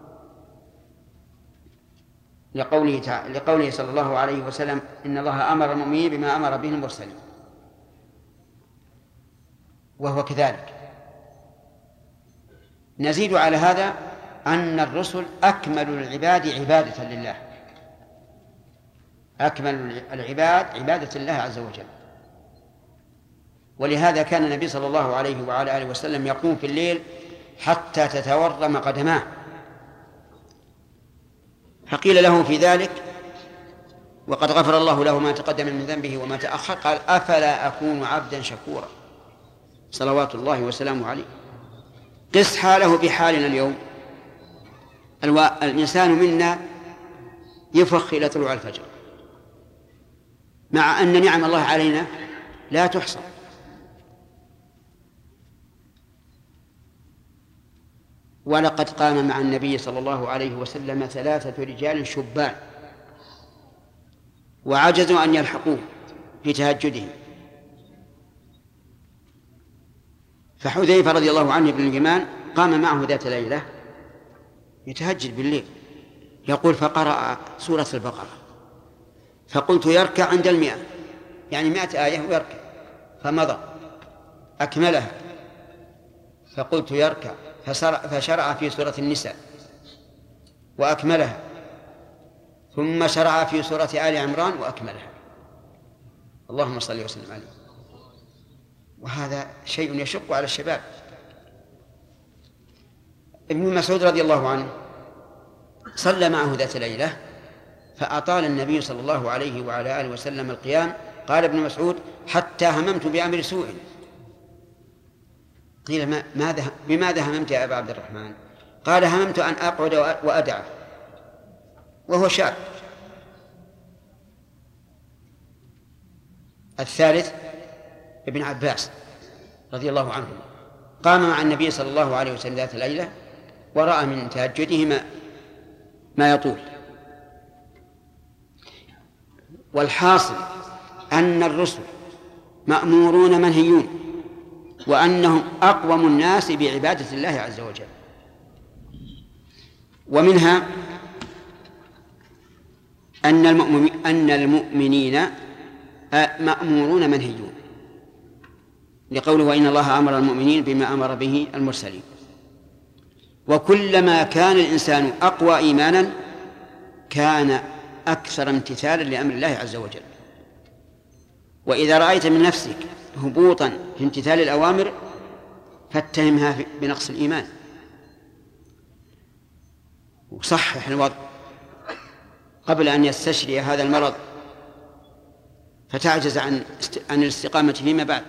لقوله صلى الله عليه وسلم إن الله أمر المؤمنين بما أمر به المرسلين، وهو كذلك. نزيد على هذا أن الرسل أكمل العباد عبادة لله، أكمل العباد عبادة لله عز وجل. ولهذا كان النبي صلى الله عليه وعلى آله وسلم يقوم في الليل حتى تتورم قدماه، فقيل له في ذلك وقد غفر الله له ما تقدم من ذنبه وما تأخر، قال أفلا أكون عبدا شكورا صلوات الله وسلامه عليه. قس حاله بحالنا اليوم. الإنسان منا يفخ إلى طلوع الفجر، مع أن نعم الله علينا لا تحصى. ولقد قام مع النبي صلى الله عليه وسلم 3 رجال شبان وعجزوا أن يلحقوه في تهجده، فحذيفة رضي الله عنه بن اليمان قام معه ذات ليلة يتهجد بالليل، يقول فقرأ سورة البقرة، فقلت يركع عند 100، يعني 100 آية ويركع، فمضى أكملها، فقلت يركع، فشرع في سورة النساء وأكملها، ثم شرع في سورة آل عمران وأكملها. اللهم صل وسلم عليه. وهذا شيء يشق على الشباب. ابن مسعود رضي الله عنه صلى معه ذات ليلة فأطال النبي صلى الله عليه وعلى آله وسلم القيام. قال ابن مسعود حتى هممت بأمر سوء. قيل بماذا هممت يا أبا عبد الرحمن؟ قال هممت أن أقعد وأدعه، وهو شاب. الثالث ابن عباس رضي الله عنه قام مع النبي صلى الله عليه وسلم ذات ليلة ورأى من تهجده ما يطول. والحاصل أن الرسل مأمورون منهيون، وأنهم أقوم الناس بعبادة الله عز وجل. ومنها أن المؤمنين مأمورون منهيون، لقوله وإن الله أمر المؤمنين بما أمر به المرسلين. وكلما كان الإنسان أقوى إيمانا كان أكثر امتثالا لأمر الله عز وجل. وإذا رأيت من نفسك هبوطا في امتثال الأوامر فاتهمها بنقص الإيمان، وصحح الوضع قبل أن يستشري هذا المرض فتعجز عن الاستقامة فيما بعد.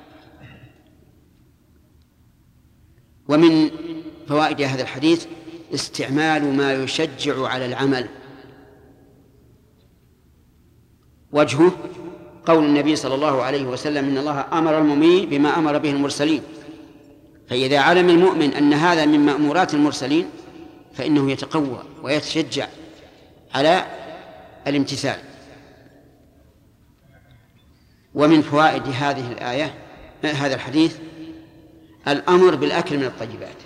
ومن فوائد هذا الحديث استعمال ما يشجع على العمل. وجهه قول النبي صلى الله عليه وسلم إن الله أمر المؤمنين بما أمر به المرسلين، فإذا علم المؤمن أن هذا من مأمورات المرسلين فإنه يتقوى ويتشجع على الامتثال. ومن فوائد هذه الآية هذا الحديث الأمر بالأكل من الطيبات،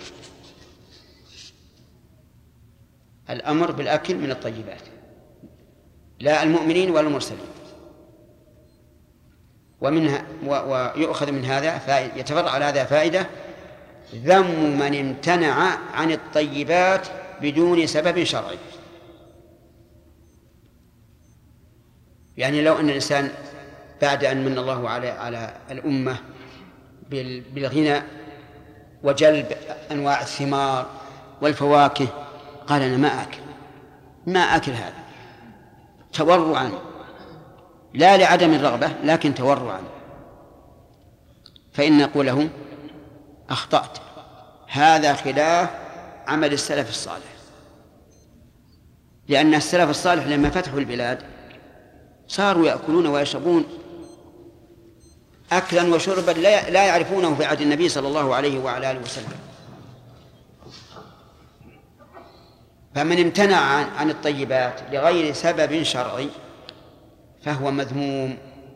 الأمر بالأكل من الطيبات، لا المؤمنين ولا المرسلين. ومنها ويؤخذ من هذا يتفرع على هذا فائدة ذم من امتنع عن الطيبات بدون سبب شرعي. يعني لو أن الإنسان بعد أن من الله على الأمة بالغنى وجلب أنواع الثمار والفواكه قال أنا ما أكل هذا تورعا، لا لعدم الرغبة لكن تورعا، فإن نقول له أخطأت، هذا خلاف عمل السلف الصالح، لأن السلف الصالح لما فتحوا البلاد صاروا يأكلون ويشربون أكلا وشربا لا يعرفونه في عهد النبي صلى الله عليه وعلى آله وسلم. فمن امتنع عن الطيبات لغير سبب شرعي فهو مذموم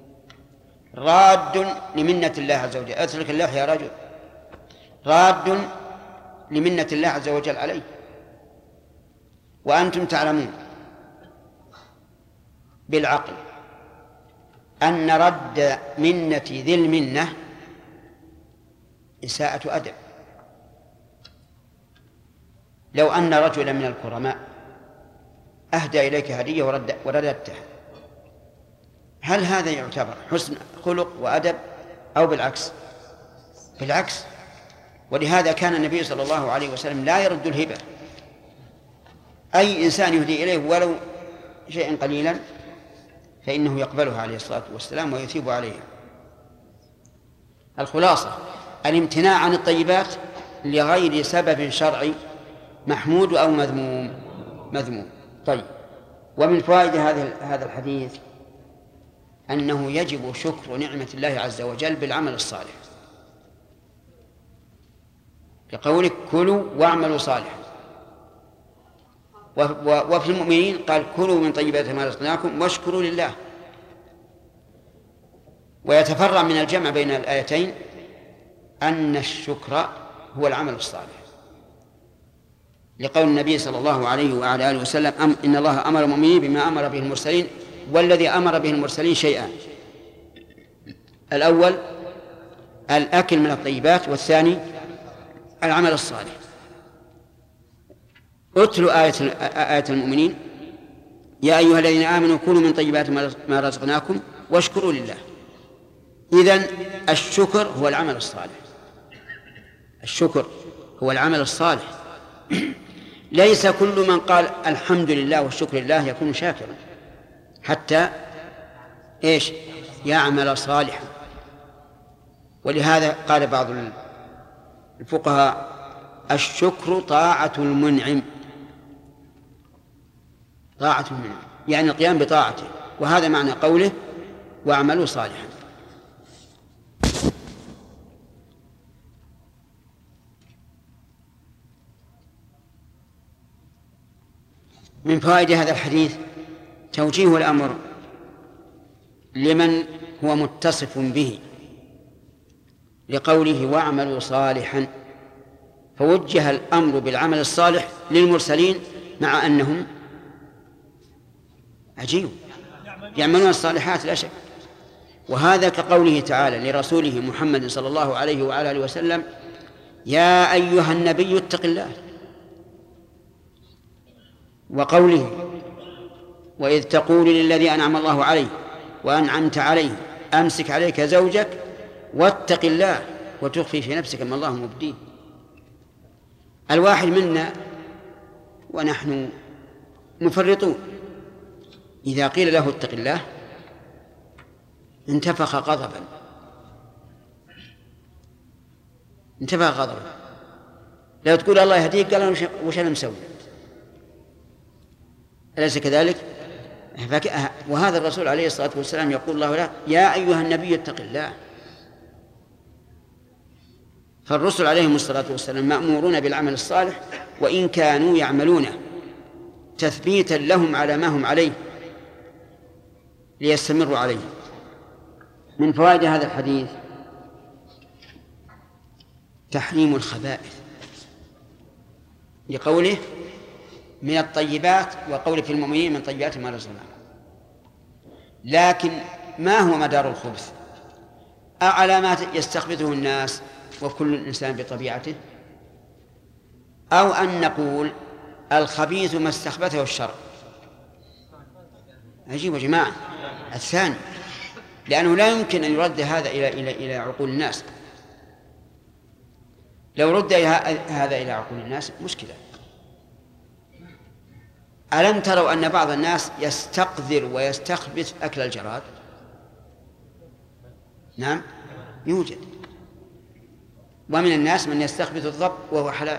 راد لمنة الله عز وجل. أترك اللحية يا رجل، راد لمنة الله عز وجل عليه. وأنتم تعلمون بالعقل أن رد منة ذي المنة إساءة أدب. لو أن رجلا من الكرماء أهدى إليك هدية ورددتها، هل هذا يعتبر حسن خلق وأدب أو بالعكس؟ بالعكس. ولهذا كان النبي صلى الله عليه وسلم لا يرد الهبة، أي إنسان يهدي إليه ولو شيئا قليلا فإنه يقبلها عليه الصلاة والسلام ويثيب عليها. الخلاصة الامتناع عن الطيبات لغير سبب شرعي محمود أو مذموم. طيب، ومن فوائد هذا الحديث أنه يجب شكر نعمة الله عز وجل بالعمل الصالح، لقولك كلوا واعملوا صالحا. وفي المؤمنين قال كلوا من طيبات ما رزقناكم واشكروا لله. ويتفرع من الجمع بين الآيتين أن الشكر هو العمل الصالح، لقول النبي صلى الله عليه وعلى آله وسلم إن الله أمر المؤمنين بما أمر به المرسلين، والذي أمر به المرسلين شيئان: الأول الأكل من الطيبات، والثاني العمل الصالح. اتلوا آية المؤمنين: يا أيها الذين آمنوا كلوا من طيبات ما رزقناكم واشكروا لله. إذن الشكر هو العمل الصالح، الشكر هو العمل الصالح. ليس كل من قال الحمد لله والشكر لله يكون شاكرا حتى يعمل صالحا. ولهذا قال بعض الفقهاء: الشكر طاعة المنعم، طاعة المنعم يعني القيام بطاعته، وهذا معنى قوله واعملوا صالحا. من فوائد هذا الحديث توجيه الأمر لمن هو متصف به، لقوله واعملوا صالحا، فوجه الأمر بالعمل الصالح للمرسلين مع أنهم عجيب يعملون الصالحات لا شك. وهذا كقوله تعالى لرسوله محمد صلى الله عليه وعلى آله وسلم: يا أيها النبي اتق الله. وقوله: وإذ تقول للذي أنعم الله عليه وأنعمت عليه أمسك عليك زوجك واتق الله وتخفي في نفسك ما الله مبديه. الواحد منا ونحن مفرطون إذا قيل له اتق الله انتفخ غضبا، لا تقول الله يهديك قال وش أنا مسوي؟ أليس كذلك؟ وهذا الرسول عليه الصلاة والسلام يقول الله له: يا أيها النبي اتق الله. فالرسل عليهم الصلاة والسلام مأمورون بالعمل الصالح وإن كانوا يعملونه تثبيتا لهم على ما هم عليه ليستمروا عليه. من فوائد هذا الحديث تحريم الخبائث لقوله من الطيبات، وقوله في المؤمنين من طيبات ما رزقناهم. لكن ما هو مدار الخبث؟ أعلى ما يستخبثه الناس وكل إنسان بطبيعته، أو أن نقول الخبيث ما استخبثه الشرع؟ عجيب يا جماعة، الثاني، لأنه لا يمكن أن يرد هذا إلى عقول الناس. لو رد هذا إلى عقول الناس مشكلة. ألم تروا أن بعض الناس يستقذر ويستخبث أكل الجراد؟ نعم يوجد. ومن الناس من يستخبث الضب وهو حلال.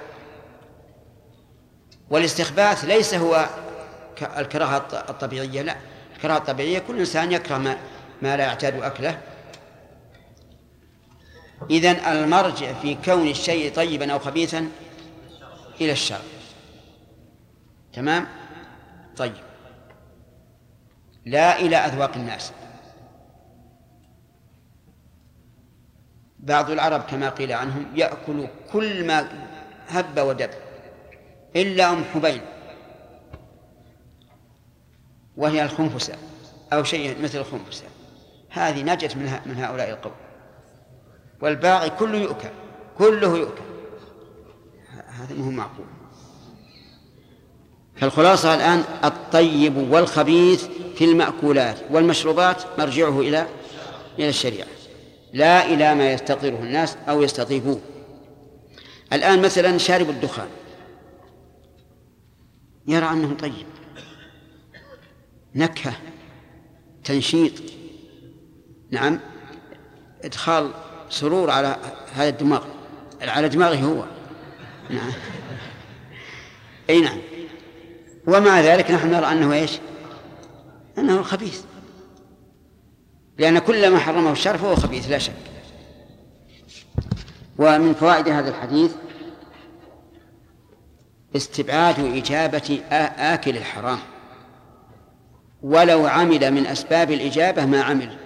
والاستخباث ليس هو الكراهة الطبيعية، لا، الكراهة الطبيعية كل إنسان يكره ما لا يعتاد أكله. إذن المرجع في كون الشيء طيبا أو خبيثا إلى الشرع. تمام؟ طيب، لا إلى أذواق الناس. بعض العرب كما قيل عنهم يأكل كل ما هب ودب إلا أم حبين، وهي الخنفسة أو شيء مثل الخنفسة، هذه نجت من هؤلاء القوم، والباقي كله يؤكل، كله يؤكل. هذا ما هو معقول. فالخلاصة الآن الطيب والخبيث في المأكولات والمشروبات مرجعه إلى الشريعة، لا إلى ما يستقره الناس أو يستطيبوه. الآن مثلا شارب الدخان يرى أنه طيب، نكهة، تنشيط، نعم، إدخال سرور على هذا الدماغ، على دماغه هو، نعم، أي نعم. ومع ذلك نحن نرى أنه إيش؟ أنه خبيث، لأن كل ما حرمه الشرع فهو خبيث لا شك. ومن فوائد هذا الحديث استبعاد إجابة آكل الحرام ولو عمل من أسباب الإجابة ما عمل،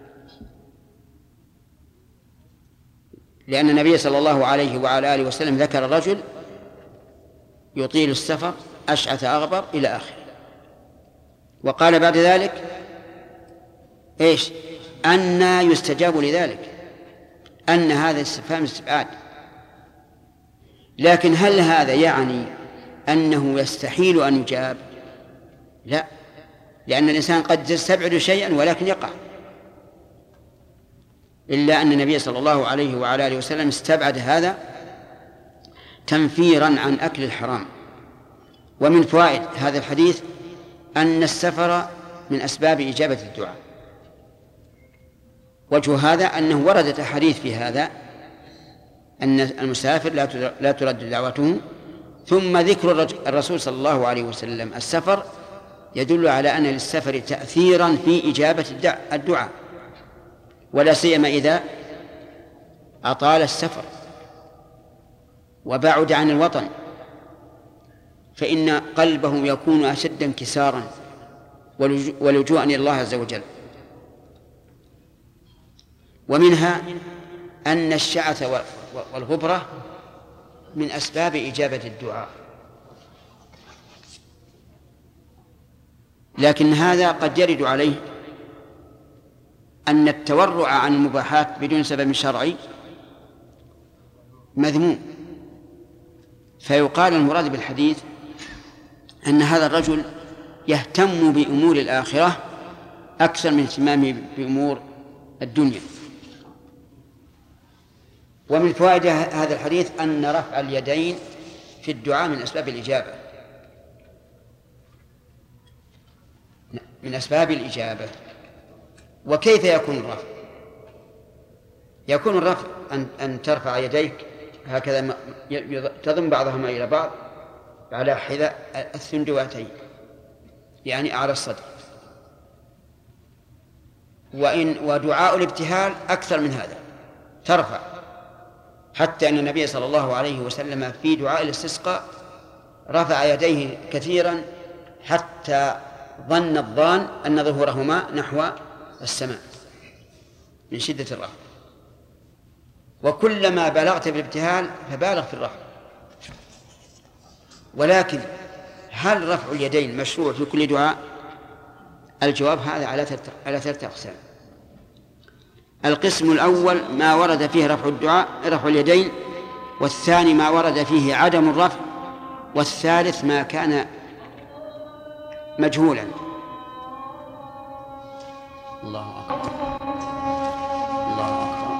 لأن النبي صلى الله عليه وعلى آله وسلم ذكر الرجل يطيل السفر أشعث أغبر إلى آخره، وقال بعد ذلك إيش؟ أن يستجاب لذلك، أن هذا استفهام استبعاد. لكن هل هذا يعني أنه يستحيل أن يجاب؟ لا، لأن الإنسان قد يستبعد شيئا ولكن يقع، إلا أن النبي صلى الله عليه وعلى آله وسلم استبعد هذا تنفيرا عن أكل الحرام. ومن فوائد هذا الحديث أن السفر من أسباب إجابة الدعاء. وجه هذا أنه وردت أحاديث في هذا، أن المسافر لا ترد دعوته، ثم ذكر الرسول صلى الله عليه وسلم السفر يدل على أن للسفر تأثيرا في إجابة الدعاء، ولا سيما إذا أطال السفر وبعد عن الوطن، فإن قلبه يكون أشد انكسارا ولجوءا إلى الله عز وجل. ومنها أن الشعث والغبرة من أسباب إجابة الدعاء، لكن هذا قد يرد عليه أن التورع عن المباحات بدون سبب شرعي مذموم، فيقال المراد بالحديث أن هذا الرجل يهتم بأمور الآخرة أكثر من اهتمامه بأمور الدنيا. ومن فوائد هذا الحديث أن رفع اليدين في الدعاء من أسباب الإجابة، من أسباب الإجابة. وكيف يكون الرفع؟ يكون الرفع أن ترفع يديك هكذا تضم بعضهما إلى بعض على حذاء الثندواتين، يعني أعلى الصدر. ودعاء الابتهال أكثر من هذا، ترفع، حتى أن النبي صلى الله عليه وسلم في دعاء الاستسقاء رفع يديه كثيرا حتى ظن الظان أن ظهورهما نحو السماء. من شدة الرفع. وكلما بلغت بالابتهال فبالغ في الرفع. ولكن هل رفع اليدين مشروع في كل دعاء؟ الجواب هذا على ثلاثة أقسام. القسم الأول ما ورد فيه رفع اليدين، والثاني ما ورد فيه عدم الرفع، والثالث ما كان مجهولا. الله أكبر الله أكبر.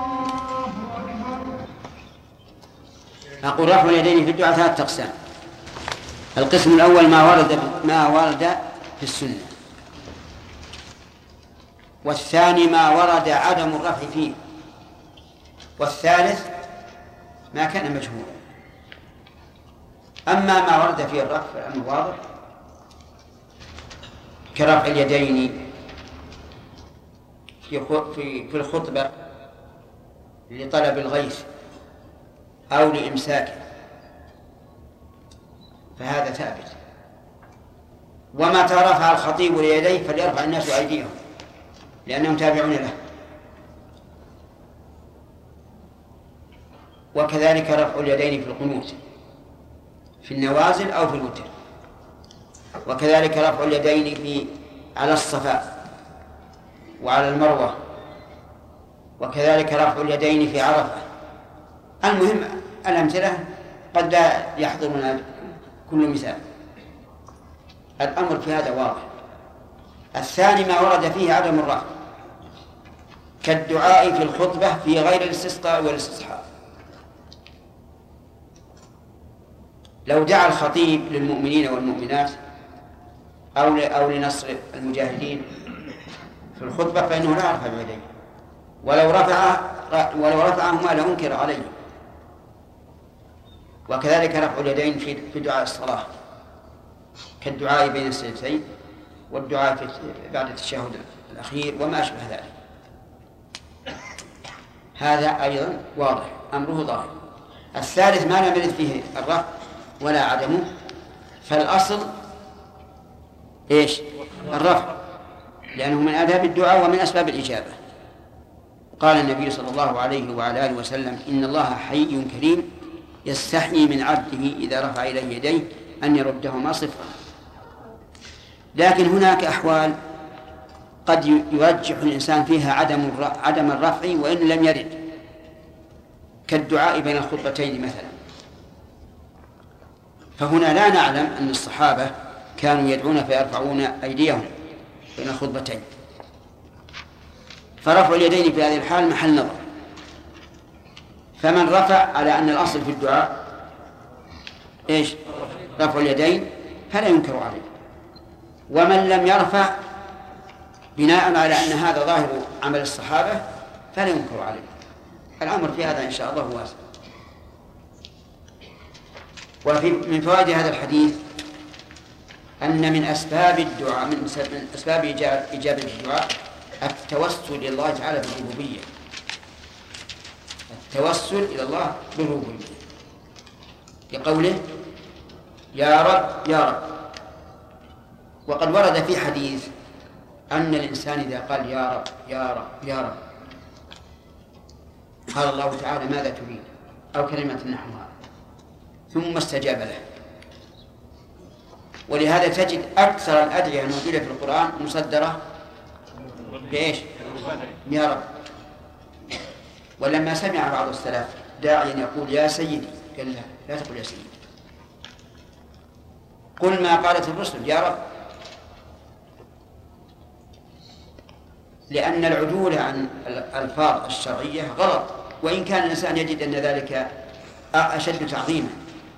أقول رفع اليدين في الدعاء ثلاثة أقسام. القسم الأول ما ورد في السنة، والثاني ما ورد عدم الرفع فيه، والثالث ما كان مجهولا. أما ما ورد فيه الرفع فالأمر واضح، كرفع اليدين في الخطبة لطلب الغيث أو لإمساكه، فهذا ثابت. ومتى رفع الخطيب ليديه فليرفع الناس أيديهم لأنهم تابعون له. وكذلك رفع اليدين في القنوت في النوازل أو في الوتر، وكذلك رفع اليدين على الصفا وعلى المروة، وكذلك رفع اليدين في عرفة. المهم الأمثلة قد لا يحضرنا كل مثال. الأمر في هذا واضح. الثاني ما ورد فيه عدم الرفع كالدعاء في الخطبة في غير الاستسقاء والاستصحاب. لو دعا الخطيب للمؤمنين والمؤمنات أو لنصر المجاهدين في الخطبة فإنه لا يرفع يديه، ولو رفعهما لأنكر عليه. وكذلك رفع اليدين في دعاء الصلاة كالدعاء بين السجدتين والدعاء بعد التشهد الأخير وما أشبه ذلك. هذا أيضا واضح أمره ظاهر. الثالث ما لم يرد فيه الرفع ولا عدمه فالأصل إيش؟ الرفع، لأنه من آداب الدعاء ومن أسباب الإجابة. قال النبي صلى الله عليه وعلى آله وسلم: إن الله حي كريم يستحيي من عبده إذا رفع إليه يديه أن يردهما صفرا. لكن هناك أحوال قد يرجح الإنسان فيها عدم الرفع وإن لم يرد، كالدعاء بين الخطبتين مثلا. فهنا لا نعلم أن الصحابة كانوا يدعون فيرفعون أيديهم بين الخطبتين، فرفع اليدين في هذه الحال محل نظر. فمن رفع على أن الأصل في الدعاء إيش؟ رفع اليدين فلا ينكر عليه، ومن لم يرفع بناء على أن هذا ظاهر عمل الصحابة فلا ينكر عليه. الأمر في هذا إن شاء الله واسع. ومن فوائد هذا الحديث أن من أسباب الدعاء من أسباب إجابة الدعاء التوسل إلى الله تعالى بالربوبية، التوسل إلى الله بالربوبية، لقوله: يا رب يا رب. وقد ورد في حديث أن الإنسان إذا قال يا رب يا رب يا رب قال الله تعالى: ماذا تريد؟ أو كلمة نحوها، ثم استجاب له. ولهذا تجد أكثر الأدعية الموجودة في القرآن مصدرة بإيش؟ يا رب. ولما سمع بعض السلف داعيا يقول يا سيدي قال لا تقل يا سيدي، قل ما قالت الرسل يا رب، لأن العدول عن الألفاظ الشرعية غلط، وإن كان الإنسان يجد أن ذلك أشد تعظيما.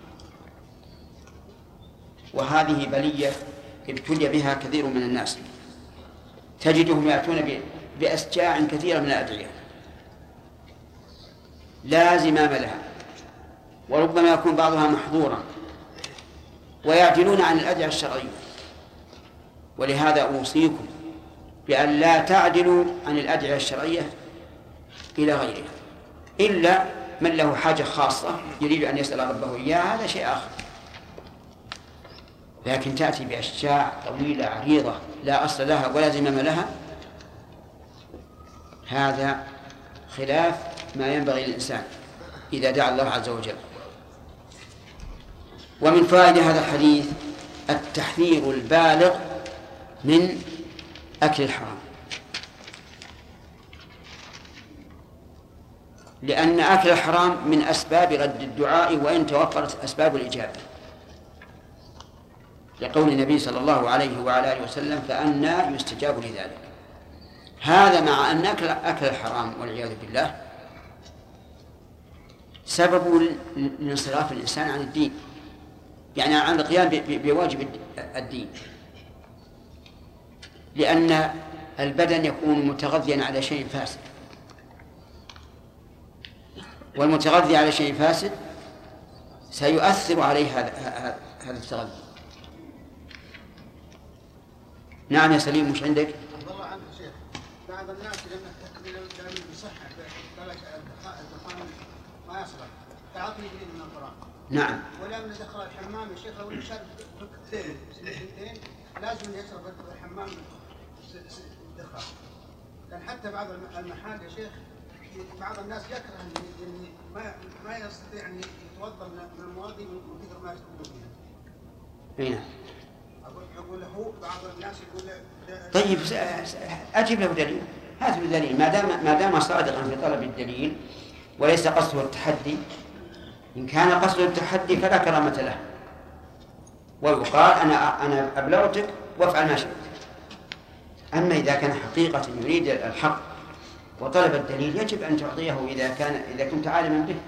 وهذه بلية ابتلي بها كثير من الناس، تجدهم يأتون بأشجاع كثيرة من الأدعية لا زمام لها، وربما يكون بعضها محظورا، ويعدلون عن الأدعية الشرعية. ولهذا أوصيكم بأن لا تعدلوا عن الأدعية الشرعية إلى غيرها، إلا من له حاجة خاصة يريد أن يسأل ربه إياها، هذا شيء آخر. لكن تأتي بأشجاع طويلة عريضة لا أصل لها ولا زمام لها، هذا خلاف ما ينبغي للإنسان إذا دعا الله عز وجل. ومن فائدة هذا الحديث التحذير البالغ من أكل الحرام، لأن أكل الحرام من أسباب رد الدعاء وإن توفرت أسباب الإجابة، لقول النبي صلى الله عليه وعلى آله وسلم فأنى يستجاب لذلك. هذا مع أن أكل الحرام والعياذ بالله سبب لانصراف الإنسان عن الدين، يعني عن القيام بواجب الدين، لأن البدن يكون متغذيا على شيء فاسد، والمتغذي على شيء فاسد سيؤثر عليه هذا التغذي. نعم يا سليم، مش عندك؟ الله عنك شيخ، بعض الناس لما يصحح الدخان ما يصلح تعاطي يجري من القرآن. نعم. ولما دخل الحمام يا شيخ او شرب ركعتين سنتين لازم يشرب الحمام الدخان. لان حتى بعض المحال يا شيخ بعض الناس يكره ان ما يستطيع ان يتوضا من المواضيع من كثر ما يشربون فيها. نعم. أقول له بعض الناس يقول طيب أجيب له دليل، هات له دليل ما دام صادقا في طلب الدليل وليس قصده التحدي. إن كان قصده التحدي فلا كرامة له، ويقال أنا أبلغتك وافعل ما شئت. أما إذا كان حقيقة يريد الحق وطلب الدليل يجب أن تعطيه إذا كنت عالما به.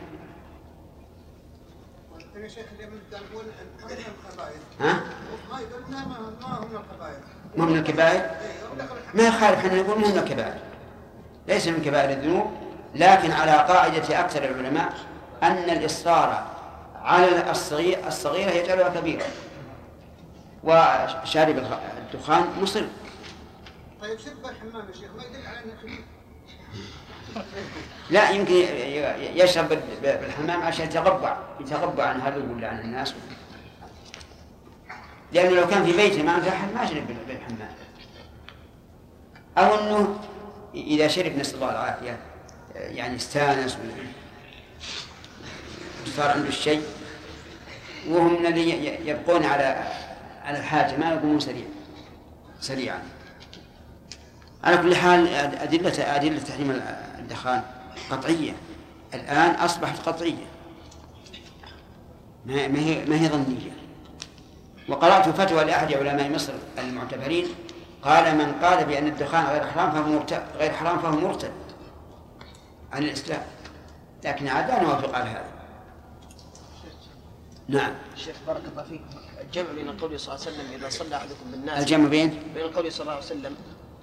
يا شيخ اليمن تقول ما هي القبائل؟ ها؟ ما يقول ما هو من القبائل. ما من الكبائر؟ ما يخالف، احنا نقول ما من الكبائر، ليس من كبائر الذنوب، لكن على قاعدة أكثر العلماء أن الإصرار على الصغيرة يجعلها كبيرة، وشارب الدخان مصر. طيب شرب الحمام يا شيخ ما يدل على أنه خبيث؟ لا، يمكن يشرب بالحمام عشان يتغبى عن هذا ولا عن الناس، لأنه لو كان في بيته ما عنده أحد ما شرب بالحمام، أو أنه إذا شرب نسأل الله العافية يعني استانس وصار عنده الشيء، وهم من اللي يبقون على الحاجة ما يقومون سريعا. على كل حال أدلة تحريم الدخان قطعية، الآن أصبحت قطعية ما هي ظنية. وقرأت فتوى لأحد علماء مصر المعتبرين قال من قال بأن الدخان غير حرام فهو مرتد عن الإسلام، لكن عاد لا نوافق على هذا. نعم. شيخ بارك الله فيك، الجمع بين قوله صلى الله عليه وسلم إذا صلى أحدكم بالناس، الجمع بين قوله صلى الله عليه وسلم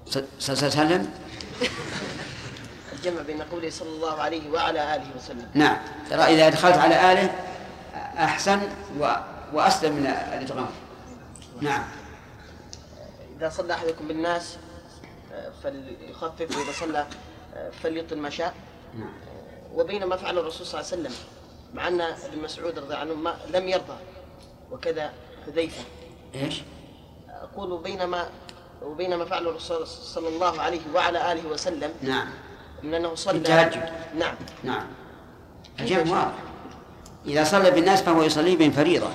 الجمع بين قوله صلى الله عليه وعلى آله وسلم. نعم، ترى إذا دخلت على آله أحسن وأسلم من الإدغام. نعم. إذا صلى أحدكم بالناس فليخفف، وإذا صلى فليطل ما شاء. نعم. وبينما فعل الرسول صلى الله عليه وسلم مع أن ابن مسعود رضي عنه لم يرضى، وكذا حذيفة. إيش؟ أقول وبينما فعل الرسول صلى الله عليه وعلى آله وسلم. نعم. من أنه صلى التهجد. نعم. الجمع واضح، إذا صلى بالناس فهو يصلي بهم فريضة،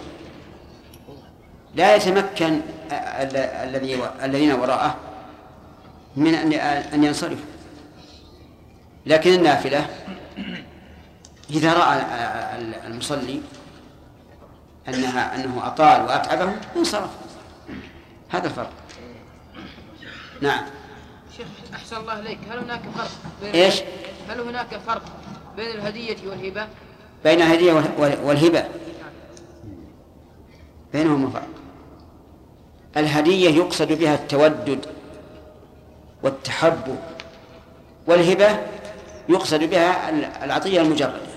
لا يتمكن الذين وراءه من أن ينصرفوا. لكن النافلة إذا رأى المصلي أنه أطال وأتعبه انصرف، هذا الفرق. نعم. شيخ أحسن الله إليك، هل هناك فرق بين الهدية والهبة؟ بين الهدية والهبة بينهما فرق. الهدية يقصد بها التودد والتحبب، والهبة يقصد بها العطية المجردة.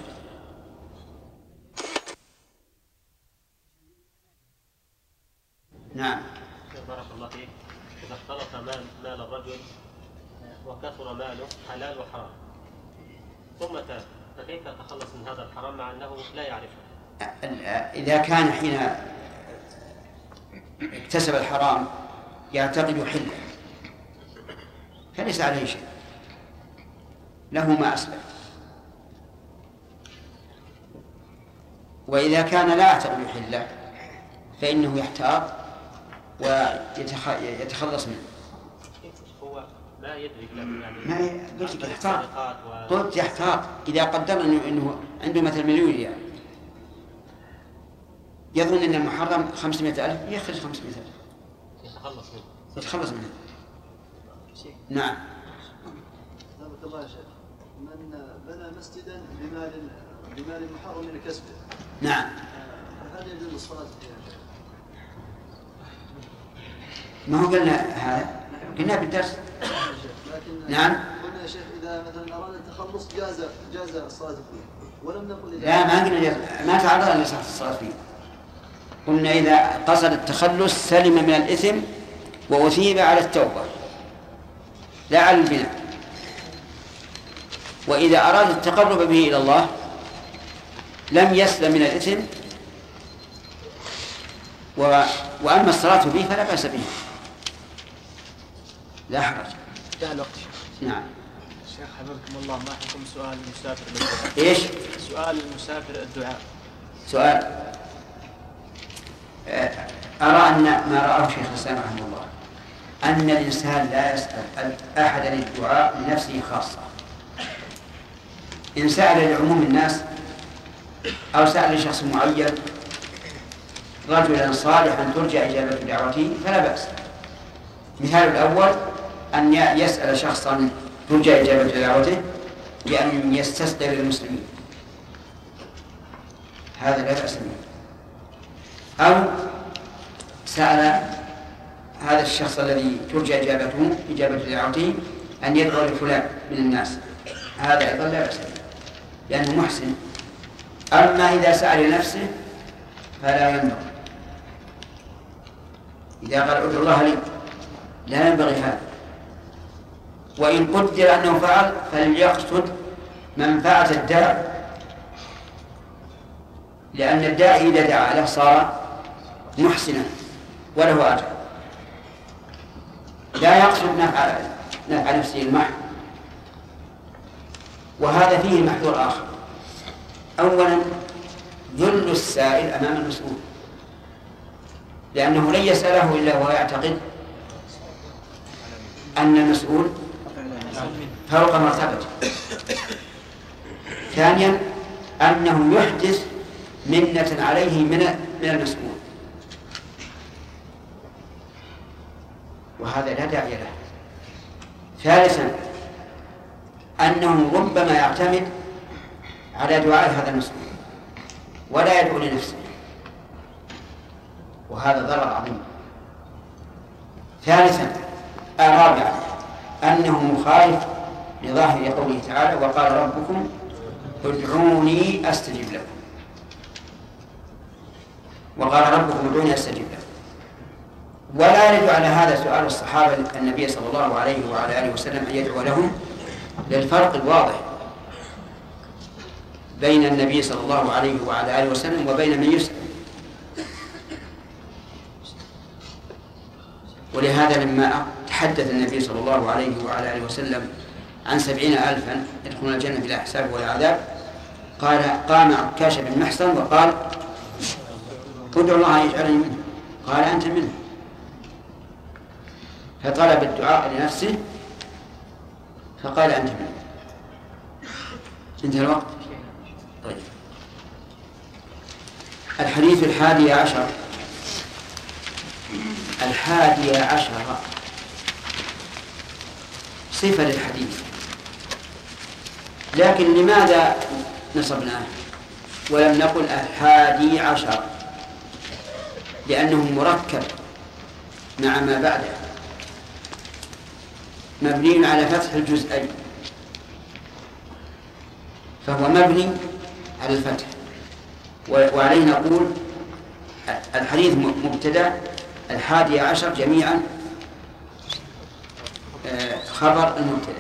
نعم. بارك الله فيك، إذا اختلط مال الرجل وكثر ماله حلال وحرام ثم تاب، فكيف يتخلص من هذا الحرام مع أنه لا يعرفه؟ إذا كان حين اكتسب الحرام يعتقد حله فليس عليه شيء، له ما أسلف. وإذا كان لا يعتقد يحله فإنه يحتاط ويتخلص منه. هو ما يدرك يعني ما قلت يحتاط، قلت يحتاط إذا قدر إنه عنده مثل 1,000,000 ريال يظن أن المحرم 500,000 يخرج 500,000 يتخلص منه. نعم. بارك الله يا شيخ. من بنى مسجدا بمال محرم من كسبه. نعم. هل يجوز الصلاة فيه يا شيخ؟ ما هو قلنا هذا؟ قلنا بالدرس. لكن نعم. قلنا يا شيخ إذا مثلا أراد التخلص جاز الصلاة فيه، ولم نقل لا ما قلنا جاز، ما تعرض لصحة الصلاة فيه. قلنا إذا قصد التخلص سلم من الإثم وأثيب على التوبة لا على البناء. وإذا أراد التقرب به إلى الله لم يسلم من الإثم وأما الصلاة فيه فلا بأس به، لا حرج. انتهى الوقت. نعم. شيخ حفظكم الله، ما حكم سؤال المسافر بالدعاء؟ إيش؟ سؤال المسافر الدعاء. سؤال أرى أن ما رأه شيخ الإسلام رحمه الله أن الإنسان لا يسأل أحدا الدعاء لنفسه خاصة. إن سأل لعموم الناس أو سأل لشخص معين رجلا صالحا ترجى إجابة دعوته فلا بأس. مثال الأول أن يسأل شخصا ترجى إجابة دعوته بأن يستسقي للمسلمين، هذا لا بأس به. أو سأل هذا الشخص الذي ترجى إجابة دعوته أن يدعو لفلان من الناس، هذا أيضا لا بأس به لأنه محسن. أما إذا سأل لنفسه فلا ينبغي. إذا قال ادعو الله لي لا ينبغي هذا. وإن قدر أنه فعل فليقصد منفعة الداعي، لأن الداعي إذا دعا له صار محسنا وله أجر، لا يقصد نفع نفسه المحض. وهذا فيه محذور آخر. أولا ذل السائل أمام المسؤول، لأنه لن يسأله إلا وهو يعتقد أن المسؤول فوق مرتبته. ثانيا أنه يحدث منة عليه من المسؤول، وهذا لا داعي له. ثالثا أنه ربما يعتمد على دعاء هذا المسؤول ولا يدعو لنفسه، وهذا ضرر عظيم. رابعا أنه مخالف لظاهر قوله تعالى وقال ربكم ادعوني أستجب لكم، وقال ربكم ادعوني أستجب لكم. ولا يرد على هذا سؤال الصحابة النبي صلى الله عليه وعلى آله وسلم أن يدعو لهم، للفرق الواضح بين النبي صلى الله عليه وعلى آله وسلم وبين من يسأل. ولهذا لما تحدث النبي صلى الله عليه وعلى آله وسلم عن 70,000 يدخلون الجنة بلا حساب ولا عذاب، قام عكاشة بن محصن وقال ادعو الله يجعلني منه، قال أنت منه، فطلب الدعاء لنفسه فقال أنت منه. انتهى الوقت. طيب. الحديث 11 صفة للحديث، لكن لماذا نصبناه ولم نقل 11؟ لأنه مركب مع ما بعده، مبني على فتح الجزئين، فهو مبني على الفتح، وعليه نقول الحديث مبتدأ، 11 جميعا خبر المبتدأ.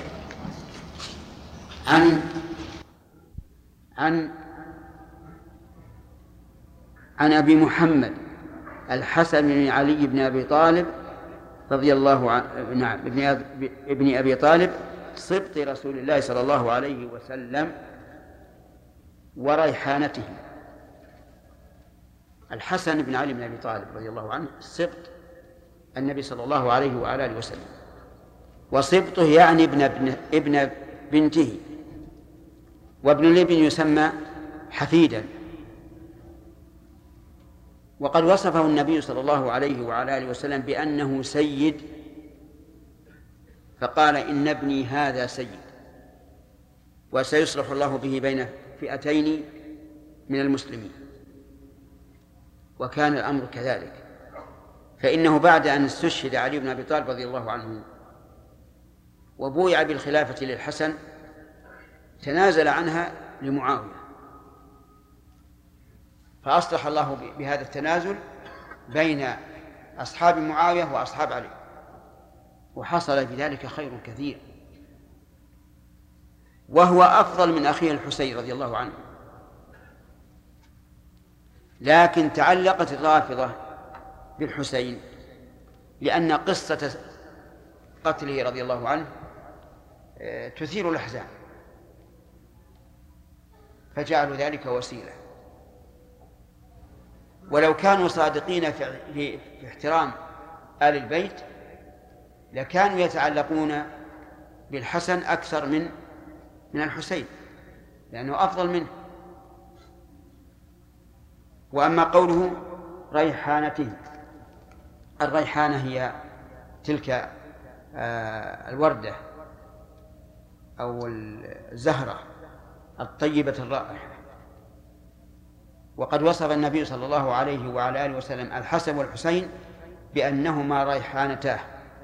عن أبي محمد الحسن بن علي بن أبي طالب رضي الله عنه، ابن أبي طالب سبط رسول الله صلى الله عليه وسلم وريحانته. الحسن بن علي بن أبي طالب رضي الله عنه سبط النبي صلى الله عليه وعلى آله وسلم، وسبطه يعني ابن بنته، وابن الابن يسمى حفيدا. وقد وصفه النبي صلى الله عليه وعلى آله وسلم بأنه سيد، فقال إن ابني هذا سيد وسيصلح الله به بين فئتين من المسلمين. وكان الأمر كذلك، فإنه بعد أن استشهد علي بن أبي طالب رضي الله عنه وبويع بالخلافة للحسن تنازل عنها لمعاوية، فأصلح الله بهذا التنازل بين أصحاب معاوية وأصحاب علي، وحصل بذلك خير كثير، وهو أفضل من أخيه الحسين رضي الله عنه. لكن تعلقت الرافضة بالحسين لأن قصة قتله رضي الله عنه تثير الأحزان، فجعلوا ذلك وسيلة. ولو كانوا صادقين في احترام آل البيت لكانوا يتعلقون بالحسن أكثر من الحسين، لأنه أفضل منه. وأما قوله ريحانته، الريحانة هي تلك الوردة أو الزهرة الطيبة الرائحة. وقد وصف النبي صلى الله عليه وعلى آله وسلم الحسن والحسين بأنهما ريحانتاه.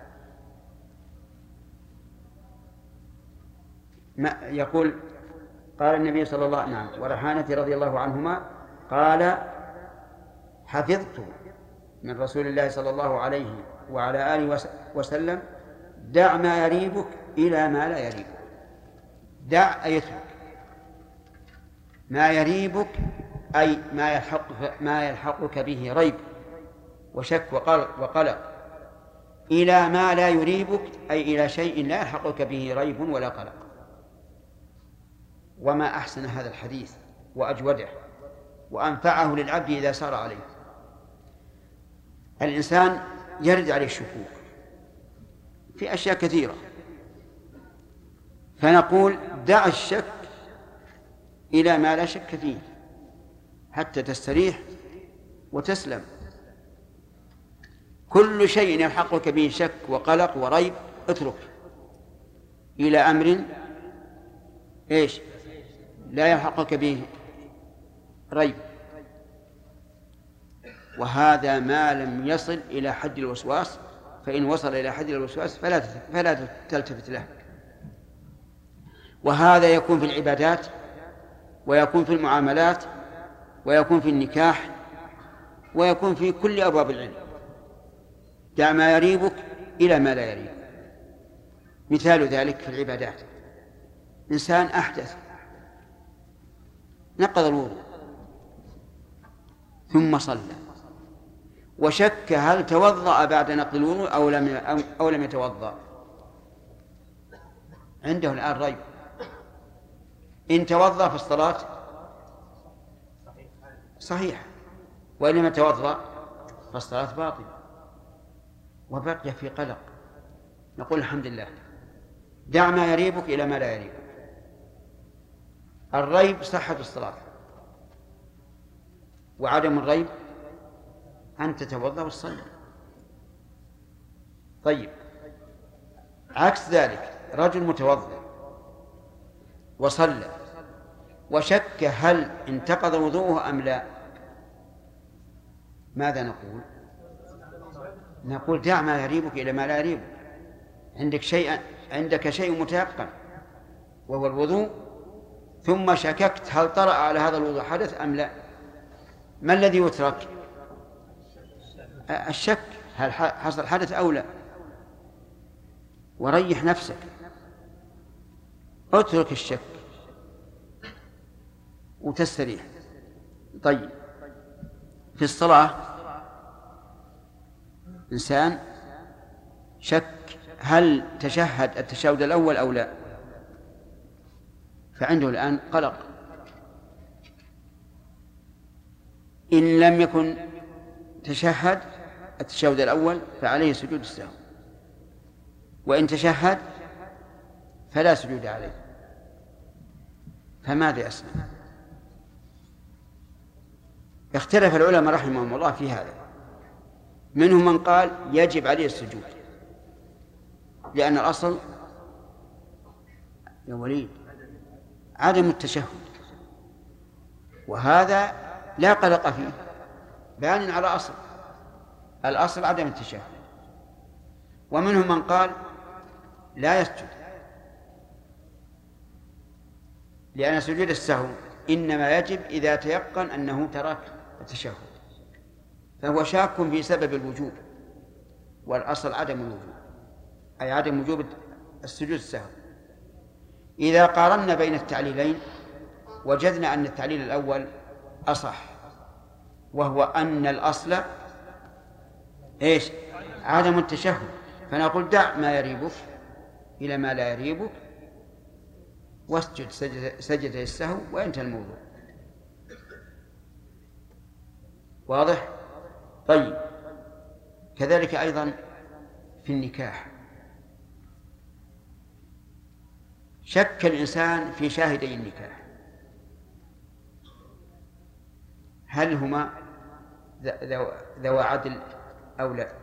يقول قال النبي صلى الله عليه وسلم وريحانة رضي الله عنهما قال حفظت من رسول الله صلى الله عليه وعلى آله وسلم دع ما يريبك إلى ما لا يريبك. دع أي اترك ما يريبك، أي ما يلحقك به ريب وشك وقلق، إلى ما لا يريبك أي إلى شيء لا يلحقك به ريب ولا قلق. وما أحسن هذا الحديث وأجوده وأنفعه للعبد إذا سار عليه. الإنسان يرد عليه الشكوك في أشياء كثيرة، فنقول دع الشك إلى ما لا شك فيه حتى تستريح وتسلم. كل شيء يلحقك به شك وقلق وريب اترك إلى أمر لا يلحقك به ريب. وهذا ما لم يصل إلى حد الوسواس، فإن وصل إلى حد الوسواس فلا تلتفت له. وهذا يكون في العبادات، ويكون في المعاملات، ويكون في النكاح، ويكون في كل أبواب العلم. دع ما يريبك إلى ما لا يريبك. مثال ذلك في العبادات، إنسان أحدث نقض الوضوء ثم صلى وشك هل توضأ بعد نقض الوضوء أو لم يتوضأ، عنده الآن ريب. إن توضأ في الصلاة صحيح، وإن لم يتوضأ فالصلاة باطلة وبقي في قلق. نقول الحمد لله، دع ما يريبك إلى ما لا يريبك. الريب صحة الصلاة، وعدم الريب أن تتوضأ وتصلي. طيب، عكس ذلك رجل متوضأ وصلى وشك هل انتقض وضوءه أم لا، ماذا نقول؟ نقول دع ما يريبك إلى ما لا يريبك. عندك شيء متيقن وهو الوضوء، ثم شككت هل طرأ على هذا الوضوء حدث أم لا. ما الذي يترك؟ الشك، هل حصل حدث أو لا. وريح نفسك، اترك الشك وتستريح. طيب، في الصلاة إنسان شك هل تشهد التشهد الأول أو لا، فعنده الآن قلق. إن لم يكن تشهد التشهد الأول فعليه سجود السهو، وإن تشهد فلا سجود عليه. فماذا يصنع؟ اختلف العلماء رحمهم الله في هذا. منهم من قال يجب عليه السجود، لأن الأصل يا وليد عدم التشهد، وهذا لا قلق فيه، بان على أصل، الأصل عدم التشهد. ومنهم من قال لا يسجد، لأن سجود السهو إنما يجب إذا تيقن أنه ترك التشهد، فهو شاك في سبب الوجوب، والأصل عدم الوجوب، أي عدم وجوب السجود السهو. إذا قارنا بين التعليلين وجدنا أن التعليل الأول أصح، وهو أن الأصل إيش؟ عدم التشهد، فنقول دع ما يريبك إلى ما لا يريبك واسجد سجدة السهو وانتهى الموضوع. واضح؟ طيب، كذلك أيضا في النكاح، شك الإنسان في شاهدي النكاح هل هما ذوى عدل أو لا،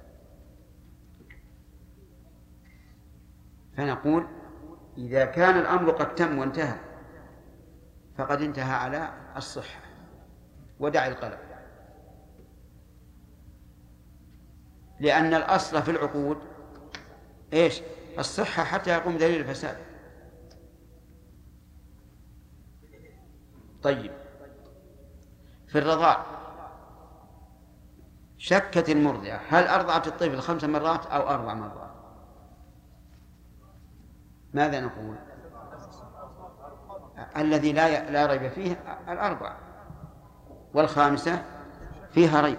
فنقول إذا كان الأمر قد تم وانتهى فقد انتهى على الصحة، ودع القلق، لأن الأصل في العقود إيش؟ الصحة حتى يقوم دليل الفساد. طيب، في الرضاع شكت المرضعة هل أرضعت الطفل 5 مرات أو 4 مرات؟ ماذا نقول؟ الذي لا ريب فيه 4، والخامسة فيها ريب،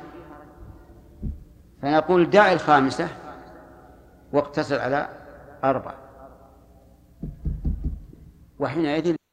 فنقول دع 5 واقتصر على 4، وحينئذ